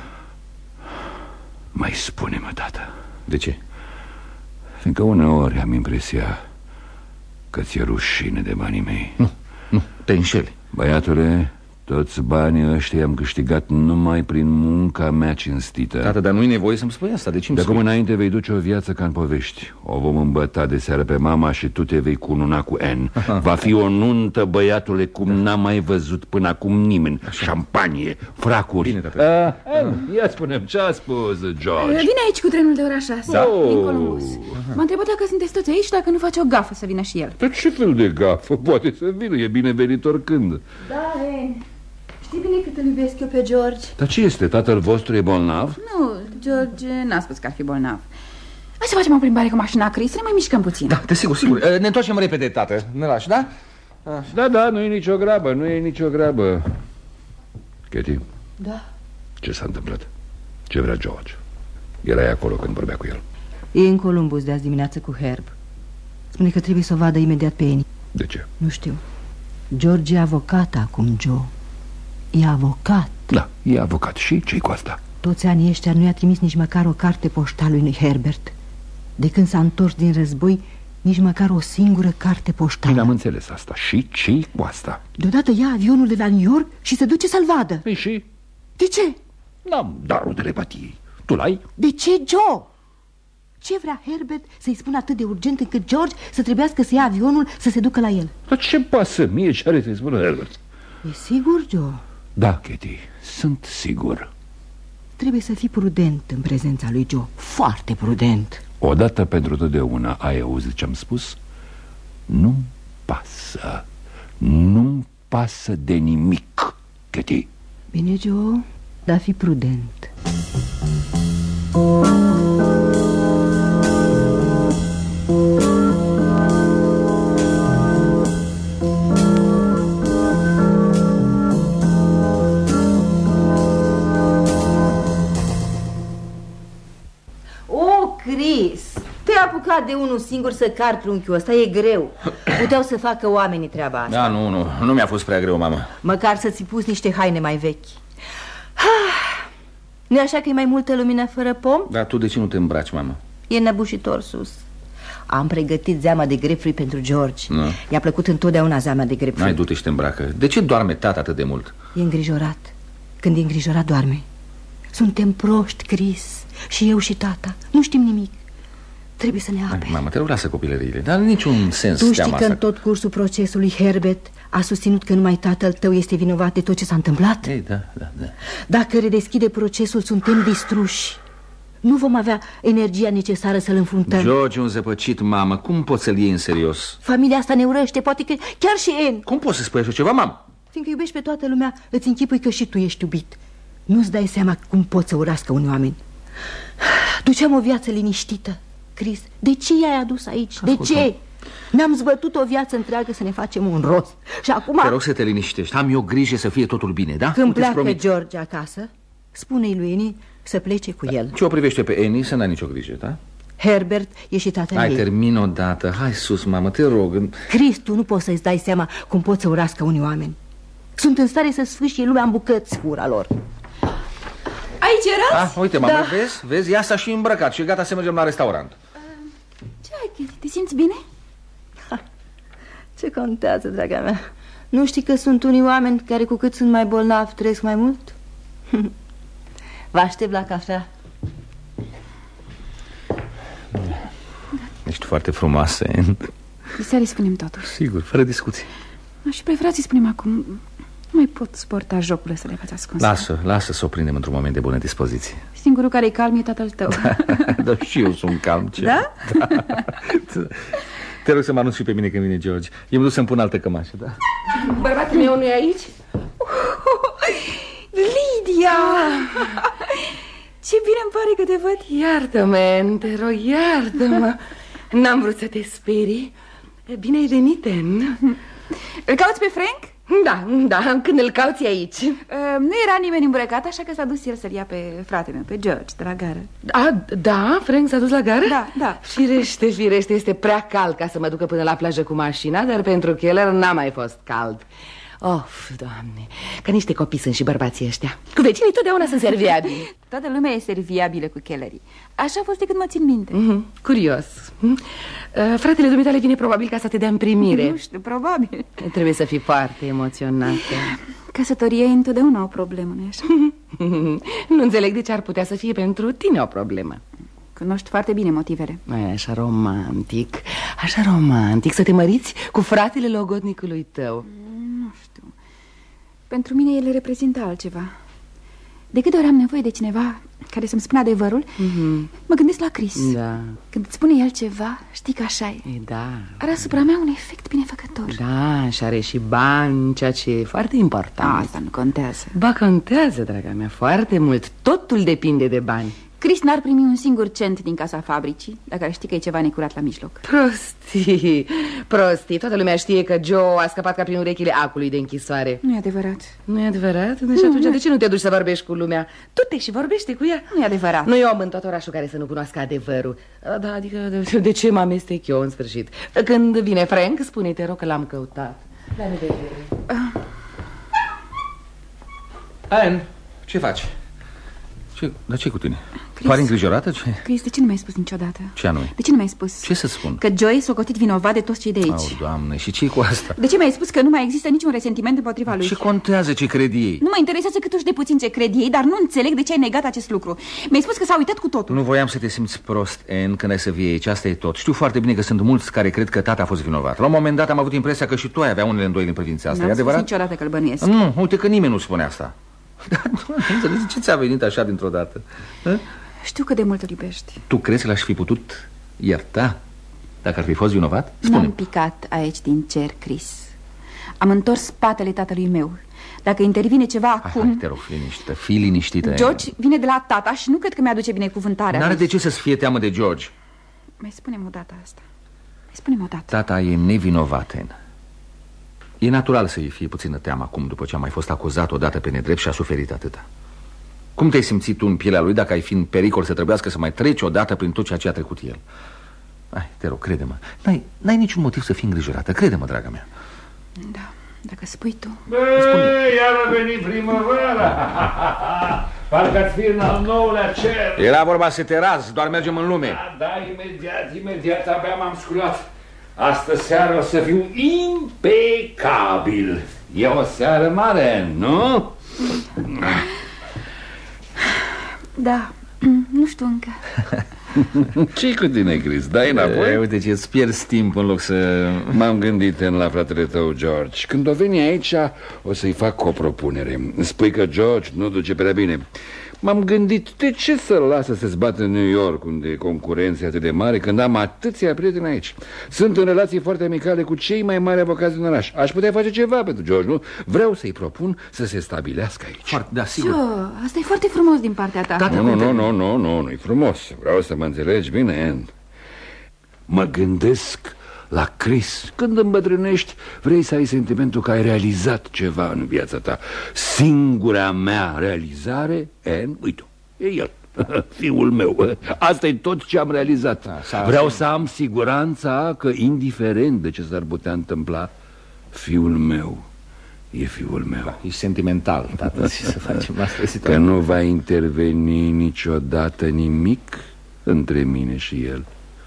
Mai spune-mă, tată. De ce? Fiindcă uneori am impresia că ți-e rușine de banii mei. Nu, te înșeli. Băiatule, toți banii ăștia i-am câștigat numai prin munca mea cinstită. Tată, dar nu-i nevoie să-mi spui asta. De ce de acum înainte vei duce o viață ca în povești. O vom îmbăta de seară pe mama și tu te vei cununa cu Anne. Va fi o nuntă, băiatule, cum n-am mai văzut până acum nimeni. Șampanie, fracuri. Bine, tată. Ia spune-mi, ce a spus George? Vine aici cu trenul de ora 6 din Columbus. M-a întrebat dacă sunteți toți aici, dacă nu face o gafă să vină și el. Dar ce fel de gafă? Poate să vină, e binevenit oricând. Da, Știi bine cât îl iubesc eu pe George. Dar ce este? Tatăl vostru e bolnav? Nu, George n-a spus că ar fi bolnav. Hai să facem o plimbare cu mașina, Chris, să ne mai mișcăm puțin. Da, desigur, sigur. Ne întoarcem repede, tată. Ne lași, da? Da, nu e nicio grabă, nu e nicio grabă. Katie? Da. Ce s-a întâmplat? Ce vrea George? Erai acolo când vorbea cu el. E în Columbus de azi dimineață cu Herb. Spune că trebuie să o vadă imediat pe Annie. De ce? Nu știu. George e avocat acum, Joe. E avocat. Da, e avocat. Și ce-i cu asta? Toți anii ăștia nu i-a trimis nici măcar o carte poștală lui Herbert. De când s-a întors din război, nici măcar o singură carte poștală. Bine, am înțeles asta. Și ce-i cu asta? Deodată ia avionul de la New York și se duce să-l vadă. Păi și? De ce? N-am darul telepatiei. Tu l-ai? De ce, Joe? Ce vrea Herbert să-i spună atât de urgent încât George să trebuiască să ia avionul să se ducă la el? Dar ce pasă mie ce are să-i spună Herbert? E sigur, Joe? Da, Katie, sunt sigur. Trebuie să fii prudent în prezența lui Joe. Foarte prudent. Odată pentru totdeauna ai auzit ce-am spus? Nu-mi pasă. Nu-mi pasă de nimic, Katie. Bine, Joe, dar fi prudent. Chris, te-ai apucat de unul singur să car trunchiul ăsta, e greu. Puteau să facă oamenii treaba asta. Da, nu mi-a fost prea greu, mamă. Măcar să-ți pus niște haine mai vechi. Nu-i așa că e mai multă lumină fără pom? Dar tu de ce nu te îmbraci, mamă? E năbușitor sus. Am pregătit zeama de grapefruit pentru George. I-a plăcut întotdeauna zeama de grapefruit. N-ai, du-te și te îmbracă. De ce doarme tata atât de mult? E îngrijorat. Când e îngrijorat, doarme. Suntem proști, Chris. Și eu și tata. Nu știm nimic. Trebuie să ne apere. Mamă, te rog, lasă copilăriile. Dar în niciun sens. Tu știi că în tot cursul procesului Herbert a susținut că numai tatăl tău este vinovat de tot ce s-a întâmplat? Ei, da. Dacă redeschide procesul, suntem distruși. Nu vom avea energia necesară să-l înfruntăm. George e un zăpăcit, mamă. Cum poți să-l iei în serios? Familia asta ne urăște, poate că chiar și Anne. Cum poți să spui așa ceva, mamă? Fiindcă iubești pe toată lumea, îți închipui că și tu ești iubit. Nu-ți dai seama cum poți să urască unii oameni. Duceam o viață liniștită, Chris. De ce i-ai adus aici? De ce? Ne-am zbătut o viață întreagă să ne facem un rost. Și acum... Te rog să te liniștești. Am eu grijă să fie totul bine, da? Când pleacă George acasă, spune-i lui Annie să plece cu el. Ce o privește pe Annie, să n-ai nicio grijă, da? Herbert e și tatăl ei. Hai, termin odată. Hai sus, mamă, te rog. Chris, tu nu poți să-ți dai seama cum poți să urască unii oameni. Sunt în stare să sfâșie lumea în bucăți fura lor. Aici erați? Uite, mamă, vezi? Ia s-a și îmbrăcat și gata să mergem la restaurant. Ce ai, Katie? Te simți bine? Ce contează, draga mea? Nu știi că sunt unii oameni care cu cât sunt mai bolnavi trăiesc mai mult? Vă aștept la cafea. Ești foarte frumoasă, Anne. Diseară spunem totul. Sigur, fără discuții. Și prefera să-i spunem acum. Nu mai pot suporta jocurile să le faci ascuns. Lasă să o prindem într-un moment de bună dispoziție. Singurul care e calm e tatăl tău. Dar și eu sunt calm. Ce? Da? Te rog să mă anunți și pe mine când vine George. Eu mă duc să-mi pun altă cămașă, da? Bărbatul meu nu e aici? Lidia! Ce bine îmi pare că te văd. Iartă-mă, te rog, iartă-mă. N-am vrut să te sperii. Bine ai venit, Anne. Îl cauți pe Frank? Da, când îl cauți aici. Nu era nimeni îmbrăcat, așa că s-a dus el să-l ia pe fratele meu, pe George, de la gară. Da? Frank s-a dus la gară? Da. Firește, este prea cald ca să mă ducă până la plajă cu mașina, dar pentru Keller n-a mai fost cald. Of, Doamne, că niște copii sunt și bărbații ăștia. Cu vecinii totdeauna sunt serviabili. Toată lumea e serviabilă cu Kellerii. Așa a fost de când mă țin minte. Curios. Fratele dumitale vine probabil ca să te dea în primire. Nu știu, probabil. Trebuie să fii foarte emoționată. Căsătoria e întotdeauna o problemă, nu-i așa? Nu înțeleg de ce ar putea să fie pentru tine o problemă. Cunoști foarte bine motivele. Așa romantic să te măriți cu fratele logodnicului tău. Nu știu. Pentru mine ele reprezintă altceva. De câte ori am nevoie de cineva care să-mi spună adevărul, mă gândesc la Chris. Da. Când îți spune el ceva, știi că așa e. Da. Are asupra mea un efect binefăcător. Da, și are și bani, ceea ce e foarte important. Asta nu contează. Ba, contează, draga mea, foarte mult. Totul depinde de bani. Chris n-ar primi un singur cent din casa fabricii dacă ar ști că e ceva necurat la mijloc. Prostii. Toată lumea știe că Joe a scăpat ca prin urechile acului de închisoare. Nu e adevărat. Nu e adevărat? Deci atunci de ce nu te duci să vorbești cu lumea? Tu te și vorbește cu ea. Nu e adevărat. Nu e om în tot orașul care să nu cunoască adevărul. Da, adică de ce mă amestec eu în sfârșit? Când vine Frank, spune, te rog, că l-am căutat. La revedere. Anne, ce faci? Dar ce cu tine? Pare îngrijorată? Chris, de ce nu mi-ai spus niciodată? Ce anume? De ce nu mi-ai spus? Ce să spun? Că Joey s-a socotit vinovat de toți cei de aici. Au, Doamne, și ce-i cu asta? De ce mi-ai spus că nu mai există niciun resentiment împotriva lui? Ce contează ce cred ei? Nu mă interesează cât uși de puțin ce cred ei, dar nu înțeleg de ce ai negat acest lucru. Mi-ai spus că s-a uitat cu totul. Nu voiam să te simți prost, Anne, când ai să vii aici, asta e tot. Știu foarte bine că sunt mulți care cred că tata a fost vinovat. La un moment dat am avut impresia că și tu ai avea unele îndoieli în privința asta. E adevărat? N-am spus niciodată că-l bănuiesc. Nu, uite că nimeni nu spune asta. Dar nu înțelegi ce ți-a venit așa dintr-o dată? Știu că de mult îl iubești. Tu crezi că l-aș fi putut ierta dacă ar fi fost vinovat? Spune-mi. N-am picat aici din cer, Chris. Am întors spatele tatălui meu. Dacă intervine ceva acum... Hai, te rog, fii liniștită. George vine de la tata și nu cred că mi-aduce binecuvântarea. N-are de ce să-ți fie teamă de George. Mai spune-mi o dată asta. Mai spune-mi o dată. Tata e nevinovat, Anne. E natural să-i fie puțină teamă acum, după ce a mai fost acuzat odată pe nedrept și a suferit atâta. Cum te-ai simțit tu în pielea lui dacă ai fi în pericol să trebuiască să mai treci odată prin tot ceea ce a trecut el? Hai, te rog, crede-mă. N-ai niciun motiv să fii îngrijorată. Crede-mă, draga mea. Da, dacă spui tu. Iar a venit primăvara. Parcă ați fi în al nouălea cer. Era vorba să te razi, doar mergem în lume. Da, imediat, abia m-am sculat. Astă seară o să fiu impecabil. E o seară mare, nu? Da, nu știu încă. Ce-i cu tine, Chris? Dai înapoi? Uite ce îți pierzi timp în loc să... M-am gândit la fratele tău, George. Când o veni aici, o să-i fac o propunere. Spui că George nu duce prea bine. M-am gândit, de ce să-l las să se zbată în New York, unde concurența e atât de mare, când am atâția prieteni aici? Sunt în relații foarte amicale cu cei mai mari avocați din oraș. Aș putea face ceva pentru George, nu? Vreau să-i propun să se stabilească aici. Da, sigur. Asta e foarte frumos din partea ta. Nu-i frumos. Vreau să mă înțelegi bine, Anne. Mă gândesc la Chris. Când îmbătrânești, vrei să ai sentimentul că ai realizat ceva în viața ta. Singura mea realizare, Anne, uite, e el, fiul meu. Asta e tot ce am realizat. Vreau să am siguranța că, indiferent de ce s-ar putea întâmpla, fiul meu e fiul meu. E sentimental, tată, să facem asta. Că nu va interveni niciodată nimic între mine și el.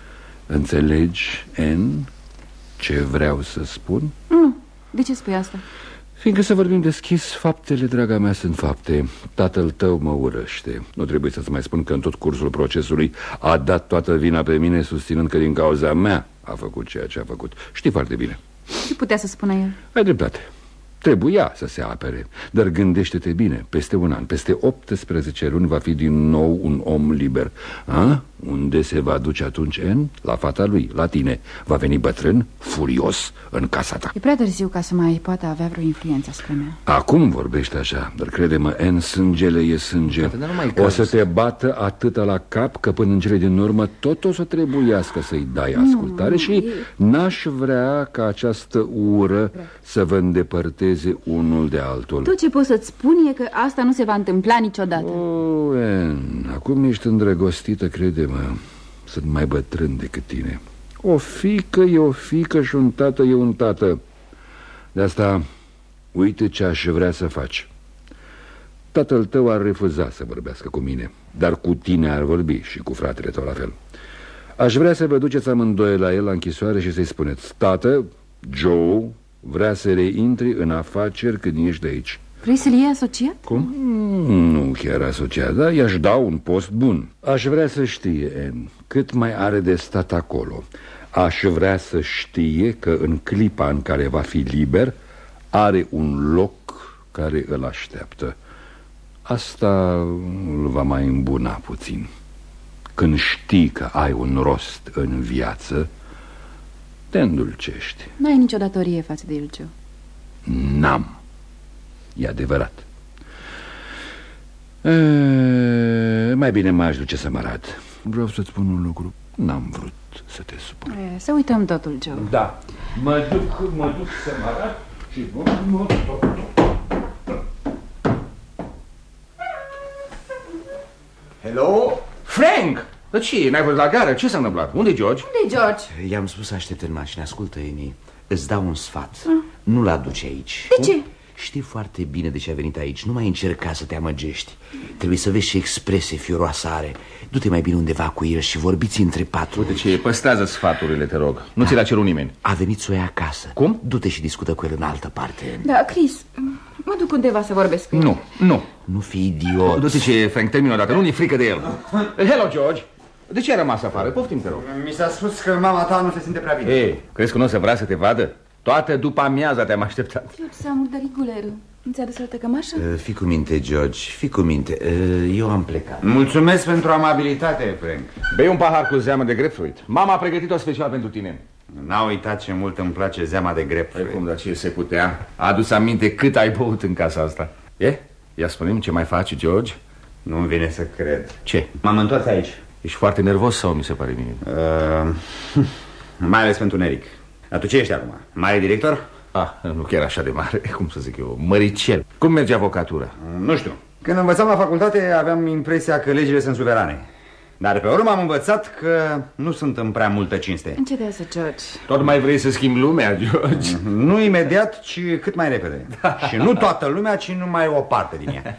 Înțelegi, Anne, ce vreau să spun? Nu, de ce spui asta? Fiindcă să vorbim deschis, faptele, draga mea, sunt fapte. Tatăl tău mă urăște. Nu trebuie să-ți mai spun că în tot cursul procesului a dat toată vina pe mine, susținând că din cauza mea a făcut ceea ce a făcut. Știi foarte bine. Ce putea să spună el? Ai dreptate. Trebuia să se apere. Dar gândește-te bine, peste un an, peste 18 luni va fi din nou un om liber. Unde se va duce atunci, Anne? La fata lui, la tine. Va veni bătrân, furios, în casa ta. E prea târziu ca să mai poată avea vreo influență asupra mea. Acum vorbești așa, dar crede-mă, Anne, sângele e sânge. O să te bată atâta la cap că până în cele din urmă tot o să trebuiască să-i dai ascultare. Și n-aș vrea ca această ură să vă îndepărteze unul de altul. Tot ce pot să-ți spun e că asta nu se va întâmpla niciodată. Anne, acum ești îndrăgostită, crede-mă. Sunt mai bătrân decât tine. O fiică e o fiică și un tată e un tată. De asta, uite ce aș vrea să faci. Tatăl tău ar refuza să vorbească cu mine, dar cu tine ar vorbi și cu fratele tău la fel. Aș vrea să vă duceți amândoi la el la închisoare și să-i spuneți: tată, Joe vrea să reintri în afaceri când ești de aici. Vrei să-l iei asociat? Cum? Nu chiar asociat, dar i-aș da un post bun. Aș vrea să știe, Anne, cât mai are de stat acolo. Aș vrea să știe că în clipa în care va fi liber, are un loc care îl așteaptă. Asta îl va mai îmbuna puțin. Când știi că ai un rost în viață, te îndulcești. N-ai nicio datorie față de el, Joe. N-am. E adevărat. Mai bine m-aș duce să mă arăt. Vreau să-ți spun un lucru. N-am vrut să te supăr. Să uităm totul, Joe. Da. Mă duc să mă arăt și mă tot. Hello? Frank! Dar ce, n-ai fost la gară? Ce s-a întâmplat? Unde-i George? Unde-i George? I-am spus să aștepte în mașină. Ascultă, Eni, îți dau un sfat. Nu-l aduce aici. De ce? Știi foarte bine de ce a venit aici. Nu mai încerca să te amăgești. Trebuie să vezi ce expresie fioroasă are. Du-te mai bine undeva cu el și vorbiți între patru. Uite ce, păstrează sfaturile, te rog. Nu ți le-a cerut nimeni. A venit să o ia acasă. Cum? Du-te și discută cu el în altă parte. Da, Chris, mă duc undeva să vorbesc cu el. Nu fi idiot. Du-te ce, Frank, termină odată, nu-i frică de el. Hello, George. De ce ai rămas afară? Poftim, te rog. Mi s-a spus că mama ta nu se simte prea bine. Ei, crezi că nu o să vrea să te vadă? Toată după amiaza te-am așteptat. George, s-a murdărit gulerul. Nu ți-a dus altă cămașă? Fii cu minte, George, fii cu minte. Eu am plecat. Mulțumesc pentru amabilitate, Frank. Bei un pahar cu zeamă de grapefruit. Mama a pregătit-o special pentru tine. N-a uitat ce mult îmi place zeama de grapefruit. Cum, dar ce se putea? A adus aminte cât ai băut în casa asta. Ia spune-mi ce mai faci, George? Nu-mi vine să cred. Ce? M-am întors aici. Ești foarte nervos sau mi se pare mie? Mai ales pentru Neric. Dar tu ce ești acum? Mare director? Nu chiar așa de mare, cum să zic eu, măricel. Cum merge avocatura? Nu știu. Când învățam la facultate aveam impresia că legile sunt suverane. Dar pe urmă am învățat că nu sunt în prea multă cinste. Încetează, George. Tot mai vrei să schimbi lumea, George? Nu imediat, ci cât mai repede. Și nu toată lumea, ci numai o parte din ea.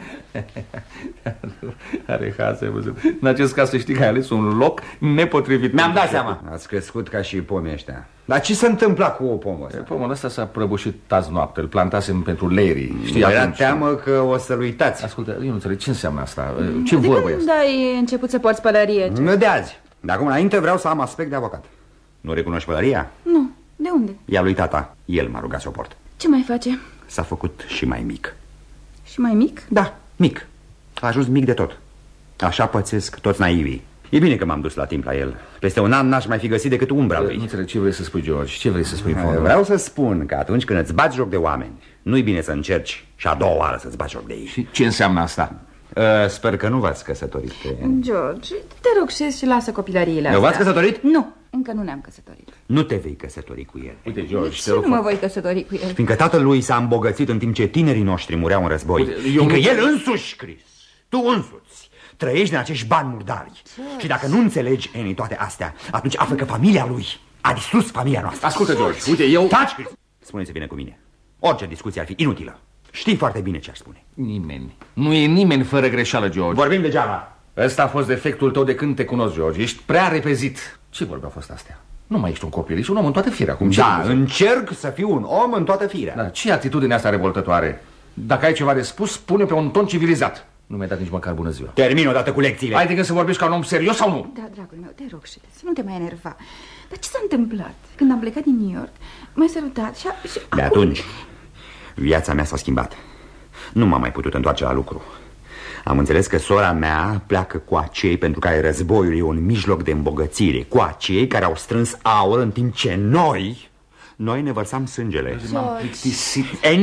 Are hase, văzut. În acest caz să știi că ai ales un loc nepotrivit. Mi-am dat seama. Ați crescut ca și pomii ăștia. Dar ce se întâmpla cu pomul ăsta? Pomul ăsta s-a prăbușit azi noapte. Îl plantasem pentru Larry. Știi, era teamă că o să-l uitați. Ascultă, eu nu înțeleg ce înseamnă asta. Ce vorbă este? Da, ai început să porți pălărie. De azi. De acum înainte vreau să am aspect de avocat. Nu recunoști pălăria? Nu. De unde? Ea lui tata. El m-a rugat să o port. Ce mai face? S-a făcut și mai mic. Și mai mic? Da, mic. A ajuns mic de tot. Așa pățesc toți naivii. E bine că m-am dus la timp la el. Peste un an n-aș mai fi găsit decât umbra lui. Nu înțeleg ce vrei să spui, George. Ce vrei să spui? Vreau să spun că atunci când îți bați joc de oameni, nu-i bine să încerci și a doua oară să-ți bați joc de ei. Și ce înseamnă asta? Sper că nu v-ați căsătorit. George, te rog, șezi și lasă copilăriile astea. Nu v-ați căsătorit? Nu, încă nu ne-am căsătorit. Nu te vei căsători cu el. Uite, George, te rog, nu mă voi căsători cu el? Fiindcă tatăl lui s-a îmbogățit în timp ce tinerii noștri mureau în război. Fiindcă el însuși, Chris, tu însuți, trăiești din acești bani murdari. Și dacă nu înțelegi, Annie, toate astea, atunci află că familia lui a distrus familia noastră. Ascultă, George, uite, eu... Taci, Chris! Spune-ți bine cu mine. Orice discuție ar fi inutilă. Știi foarte bine ce aș spune. Nimeni. Nu e nimeni fără greșeală, George. Vorbim degeaba. Ăsta a fost defectul tău de când te cunosc, George. Ești prea repezit. Ce vorbe au fost astea? Nu mai ești un copil, ești un om în toată firea. Da, încerc să fiu un om în toată firea. Da, ce atitudine asta revoltătoare? Dacă ai ceva de spus, spune pe un ton civilizat. Nu mi-ai dat nici măcar bună ziua. Termin odată cu lecțiile. Ai de gând să vorbești ca un om serios sau nu? Da, dragul meu, te rog, să nu te mai enerva. Dar ce s-a întâmplat? Când am plecat din New York, m-ai sărutat și de atunci, viața mea s-a schimbat. Nu m-am mai putut întoarce la lucru. Am înțeles că sora mea pleacă cu acei pentru care războiul e un mijloc de îmbogățire, cu acei care au strâns aur în timp ce noi ne vărsam sângele. M-am plictisit.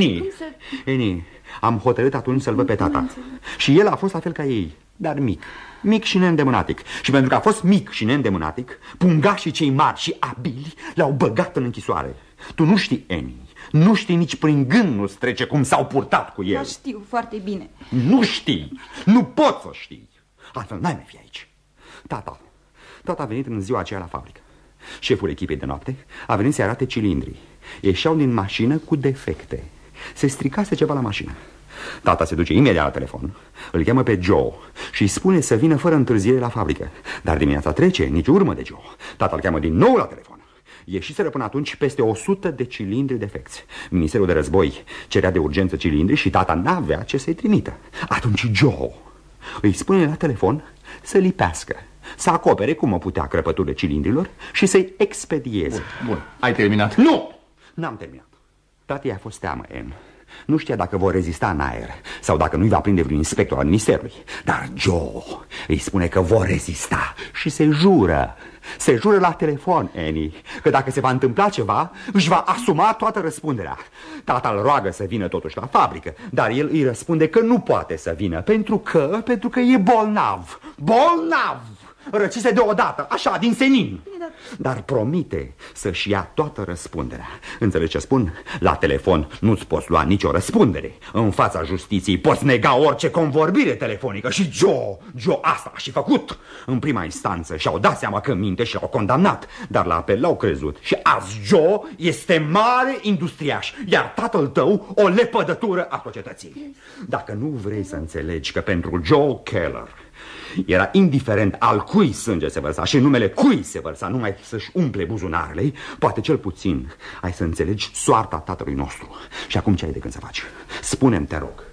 Eni, am hotărât atunci să-l văd pe tata. Și el a fost la fel ca ei, dar mic și neîndemânatic. Și pentru că a fost mic și neîndemânatic, pungașii cei mari și abili l-au băgat în închisoare. Tu nu știi, Eni. Nu știi nici prin gând nu-ți trece cum s-au purtat cu el. Da, știu foarte bine. Nu știi, nu poți să știi. Altfel n-ai mai fi aici. Tata a venit în ziua aceea la fabrică. Șeful echipei de noapte a venit să-i arate cilindrii. Ieșeau din mașină cu defecte. Se stricase ceva la mașină. Tata se duce imediat la telefon, îl cheamă pe Joe și îi spune să vină fără întârziere la fabrică. Dar dimineața trece, nici urmă de Joe. Tata îl cheamă din nou la telefon. Ieșiseră până atunci peste 100 de cilindri defecți. Ministerul de război cerea de urgență cilindri și tata n-avea ce să-i trimită. Atunci Joe îi spune la telefon să lipească, să acopere cum o putea crăpăturile cilindrilor și să-i expedieze. Bun, ai terminat? Nu! N-am terminat. Tatei a fost teamă, Em. Nu știa dacă vor rezista în aer sau dacă nu-i va prinde vreun inspector al ministerului. Dar Joe îi spune că vor rezista și se jură. Se jură la telefon, Annie, că dacă se va întâmpla ceva, își va asuma toată răspunderea. Tata îl roagă să vină totuși la fabrică, dar el îi răspunde că nu poate să vină pentru că e bolnav. Bolnav! Răcise deodată, așa, din senin. Dar promite să-și ia toată răspunderea. Înțelegi ce spun? La telefon nu-ți poți lua nicio răspundere. În fața justiției poți nega orice convorbire telefonică. Și Joe asta a și făcut. În prima instanță și-au dat seama că minte și l-au condamnat, dar la apel l-au crezut. Și azi Joe este mare industriaș, iar tatăl tău o lepădătură a societății. Dacă nu vrei să înțelegi că pentru Joe Keller era indiferent al cui sânge se vărsa și numele cui se vărsa, numai să-și umple buzunarele, poate cel puțin ai să înțelegi soarta tatălui nostru. Și acum ce ai de gând să faci? Spune-mi, te rog.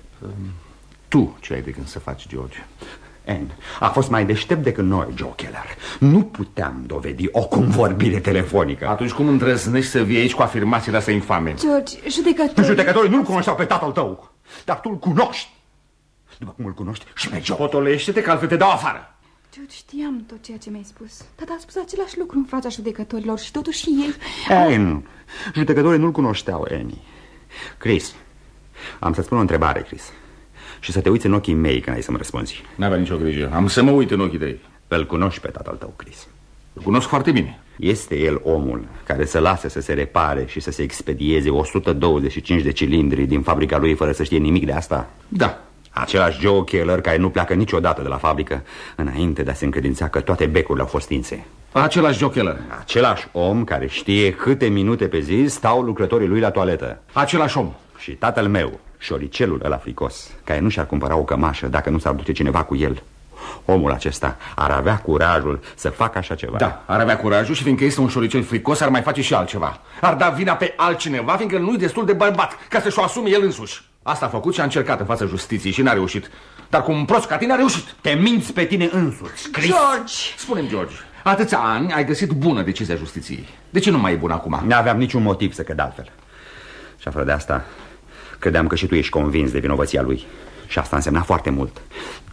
Tu ce ai de gând să faci, George? Anne a fost mai deștept decât noi, Joe Keller. Nu puteam dovedi o convorbire telefonică. Atunci cum îndrăznești să vii aici cu afirmațiile astea infame? George, judecătorii nu-l cunoșteau pe tatăl tău, dar tu-l cunoști. După cum îl cunoști și pe Joe. Potolește-te că altfel te dau afară. George, știam tot ceea ce mi-ai spus. Tata a spus același lucru în fața judecătorilor și totuși ei... Anne, judecătorii nu-l cunoșteau, Annie. Chris, am să-ți spun o întrebare, Chris, și să te uiți în ochii mei când ai să-mi răspunzi. N-avea nicio grijă, am să mă uit în ochii tăi. Îl cunoști pe tatăl tău, Chris? Îl cunosc foarte bine. Este el omul care să lase să se repare și să se expedieze 125 de cilindri din fabrica lui fără să știe nimic de asta? Da. Același Joe Keller care nu pleacă niciodată de la fabrică înainte de a se încredința că toate becurile au fost stinse. Același Joe Keller. Același om care știe câte minute pe zi stau lucrătorii lui la toaletă. Același om. Și tatăl meu, șoricelul ăla fricos, care nu și-ar cumpăra o cămașă dacă nu s-ar duce cineva cu el. Omul acesta ar avea curajul să facă așa ceva. Da, ar avea curajul și fiindcă este un șoricel fricos ar mai face și altceva. Ar da vina pe altcineva fiindcă nu-i destul de bărbat ca să-și o asume el însuși. Asta a făcut și a încercat în fața justiției și n-a reușit. Dar cu un prost ca tine a reușit. Te minți pe tine însuți, Chris. George! Spune-mi, George, atâția ani ai găsit bună decizia justiției. De ce nu mai e bună acum? N-aveam niciun motiv să cred altfel. Și afară de asta, credeam că și tu ești convins de vinovăția lui. Și asta însemna foarte mult.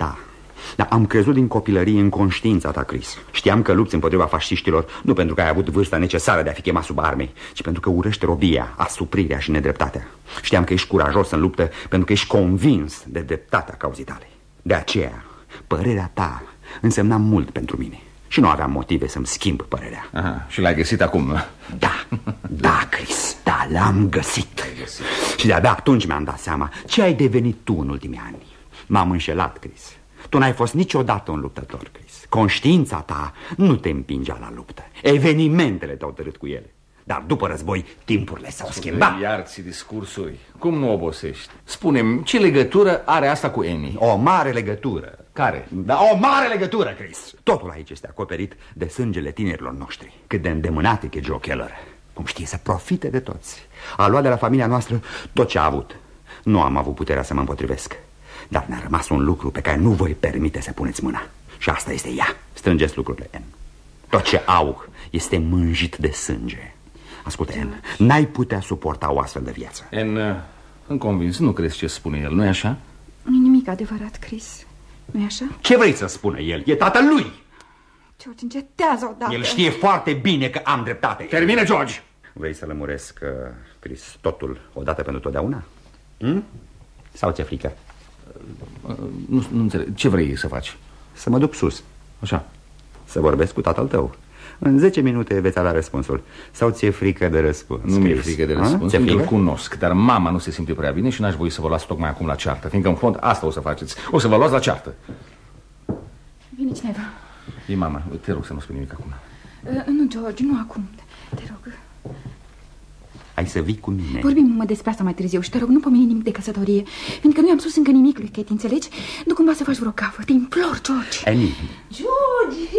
Dar am crezut din copilărie în conștiința ta, Chris. Știam că lupți împotriva fasciștilor nu pentru că ai avut vârsta necesară de a fi chemat sub arme, ci pentru că urăști robia, asuprirea și nedreptatea. Știam că ești curajos în luptă pentru că ești convins de dreptatea cauzii tale. De aceea, părerea ta însemna mult pentru mine și nu aveam motive să-mi schimb părerea. Aha, și l-ai găsit acum, nu? Da, Chris, da, l-am găsit. Și de-abia atunci mi-am dat seama ce ai devenit tu în ultimii ani. M-am înșelat, Chris. Tu n-ai fost niciodată un luptător, Chris. Conștiința ta nu te împingea la luptă. Evenimentele te-au târât cu ele. Dar după război, timpurile s-au schimbat. Iarți discursuri. Cum nu obosești? Spune-mi, ce legătură are asta cu Annie? O mare legătură. Care? Da, o mare legătură, Chris. Totul aici este acoperit de sângele tinerilor noștri. Cât de îndemânatic e Joe Keller. Cum știe să profite de toți. A luat de la familia noastră tot ce a avut. Nu am avut puterea să mă împotrivesc. Dar ne-a rămas un lucru pe care nu voi permite să puneți mâna. Și asta este ea. Strângeți lucrurile, Anne. Tot ce au este mânjit de sânge. Ascultă, Anne, n-ai putea suporta o astfel de viață. Anne, îmi convins, nu crezi ce spune el, nu-i așa? Nu-i nimic adevărat, Chris. Nu-i așa? Ce vrei să spună el? E tatăl lui. George, încetează odată. El știe foarte bine că am dreptate. Termine, George. Vrei să lămuresc, Chris, totul odată pentru totdeauna? Sau ți-e frică? Nu înțeleg. Ce vrei să faci? Să mă duc sus. Așa. Să vorbesc cu tatăl tău. În 10 minute veți avea răspunsul. Sau ți-e frică de răspuns? Nu mi-e frică de răspuns, fiindcă îl cunosc. Dar mama nu se simte prea bine și n-aș voi să vă luați tocmai acum la ceartă. Fiindcă în fond asta o să faceți. O să vă luați la ceartă. Vine cineva. E mama, te rog să nu spui nimic acum. Nu, George, nu acum. Te rog. Ai să vii cu mine. Vorbim despre asta mai târziu și te rog, nu pomeni nimic de căsătorie. Fiindcă nu i-am spus încă nimic lui Kate, înțelegi? Nu cumva să faci vreo gafă, te implor, George. Annie. George!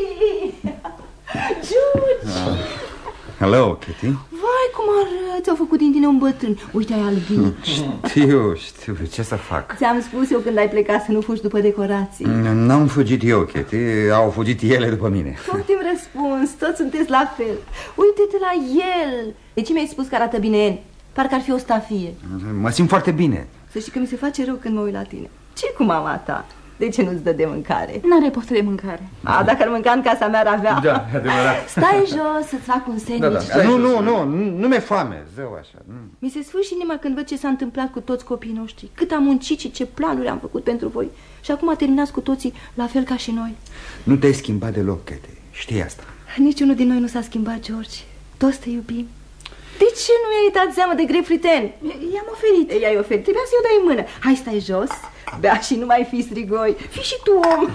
George! Hello, Kitty. Vai, cum arăți, au făcut din tine un bătrân. Uite, ai albit. Știu, ce să fac? Ți-am spus eu când ai plecat să nu fugi după decorații. N-am fugit eu, Kitty, au fugit ele după mine. Tot îmi răspuns, toți sunteți la fel. Uite-te la el. De ce mi-ai spus că arată bine? Parcă ar fi o stafie. Mă simt foarte bine. Să știi că mi se face rău când mă uit la tine. Ce cu mama ta? De ce nu-ți dă de mâncare? N-are poftă de mâncare. Dacă ar mânca în casa mea, ar avea. Da, adevărat. Stai jos să-ți fac un sandwich. Da. Nu mi-e foame, zău așa. Mi se sfârșit inima când văd ce s-a întâmplat cu toți copiii noștri. Cât am muncit și ce planuri am făcut pentru voi. Și acum terminați cu toții la fel ca și noi. Nu te-ai schimbat deloc, Cate. Știi asta. Niciunul din noi nu s-a schimbat, George. Toți te iubim. De ce nu mi-ai dat seama de grei friten? I-am oferit. I-ai oferit, trebuia să-i o dai în mână. Hai, stai jos, bea și nu mai fi strigoi. Fii și tu om.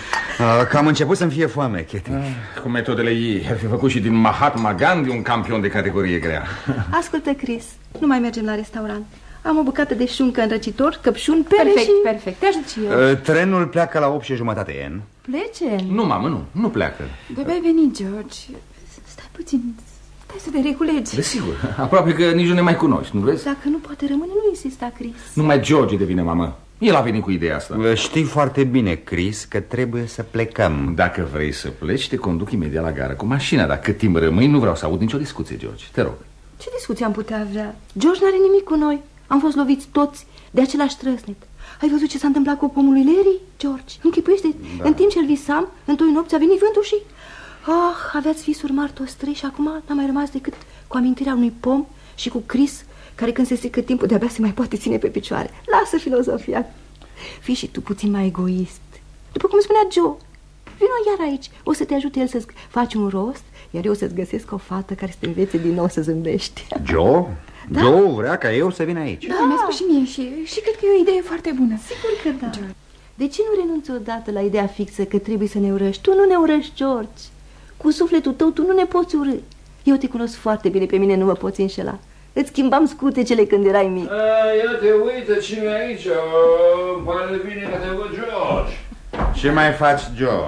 Că am început să-mi fie foame, Cate. Cu metodele ei, ar fi făcut și din Mahatma Gandhi un campion de categorie grea. Ascultă, Chris, nu mai mergem la restaurant. Am o bucată de șuncă în răcitor, căpșuni, pere Perfect, și... perfect, te ajut și eu. Trenul pleacă la 8:30, Ian. Plece? Nu, mamă, nu pleacă. De-abia ai venit, George. Stai puțin, stai să te reculegi. Desigur, aproape că nici nu ne mai cunoști, nu vezi? Dacă nu poate rămâne, nu insista, Chris. Numai George devine mamă. El a venit cu ideea asta. Știi foarte bine, Chris, că trebuie să plecăm. Dacă vrei să pleci, te conduc imediat la gară cu mașina. Dar cât timp rămâi, nu vreau să aud nicio discuție, George. Te rog. Ce discuție am putea avea? George n-are nimic cu noi. Am fost loviți toți de același trăsnet. Ai văzut ce s-a întâmplat cu pomul lui Larry, George? Închipuiește, în timp ce-l visam, într-o noapte a venit vântul și... aveați fisuri mari toți trei și acum n-a mai rămas decât cu amintirea unui pom și cu Chris, care când se strică timpul de-abia se mai poate ține pe picioare. Lasă filozofia. Fii și tu puțin mai egoist. După cum spunea Joe, vino iar aici. O să te ajute el să-ți faci un rost, iar eu să-ți găsesc o fată care să te învețe din nou să zâmbești. Joe? Da? Joe vrea ca eu să vin aici. Da, mi-a spus și mie și cred că e o idee foarte bună. Sigur că da. George. De ce nu renunți odată la ideea fixă că trebuie să ne urăști? Tu nu ne urăști, George. Cu sufletul tău tu nu ne poți urâ. Eu te cunosc foarte bine, pe mine nu mă poți înșela. Îți schimbam scutecele când erai mic. Ia te uită cine e aici. Îmi pare bine că te văd, George. Ce mai faci, Joe?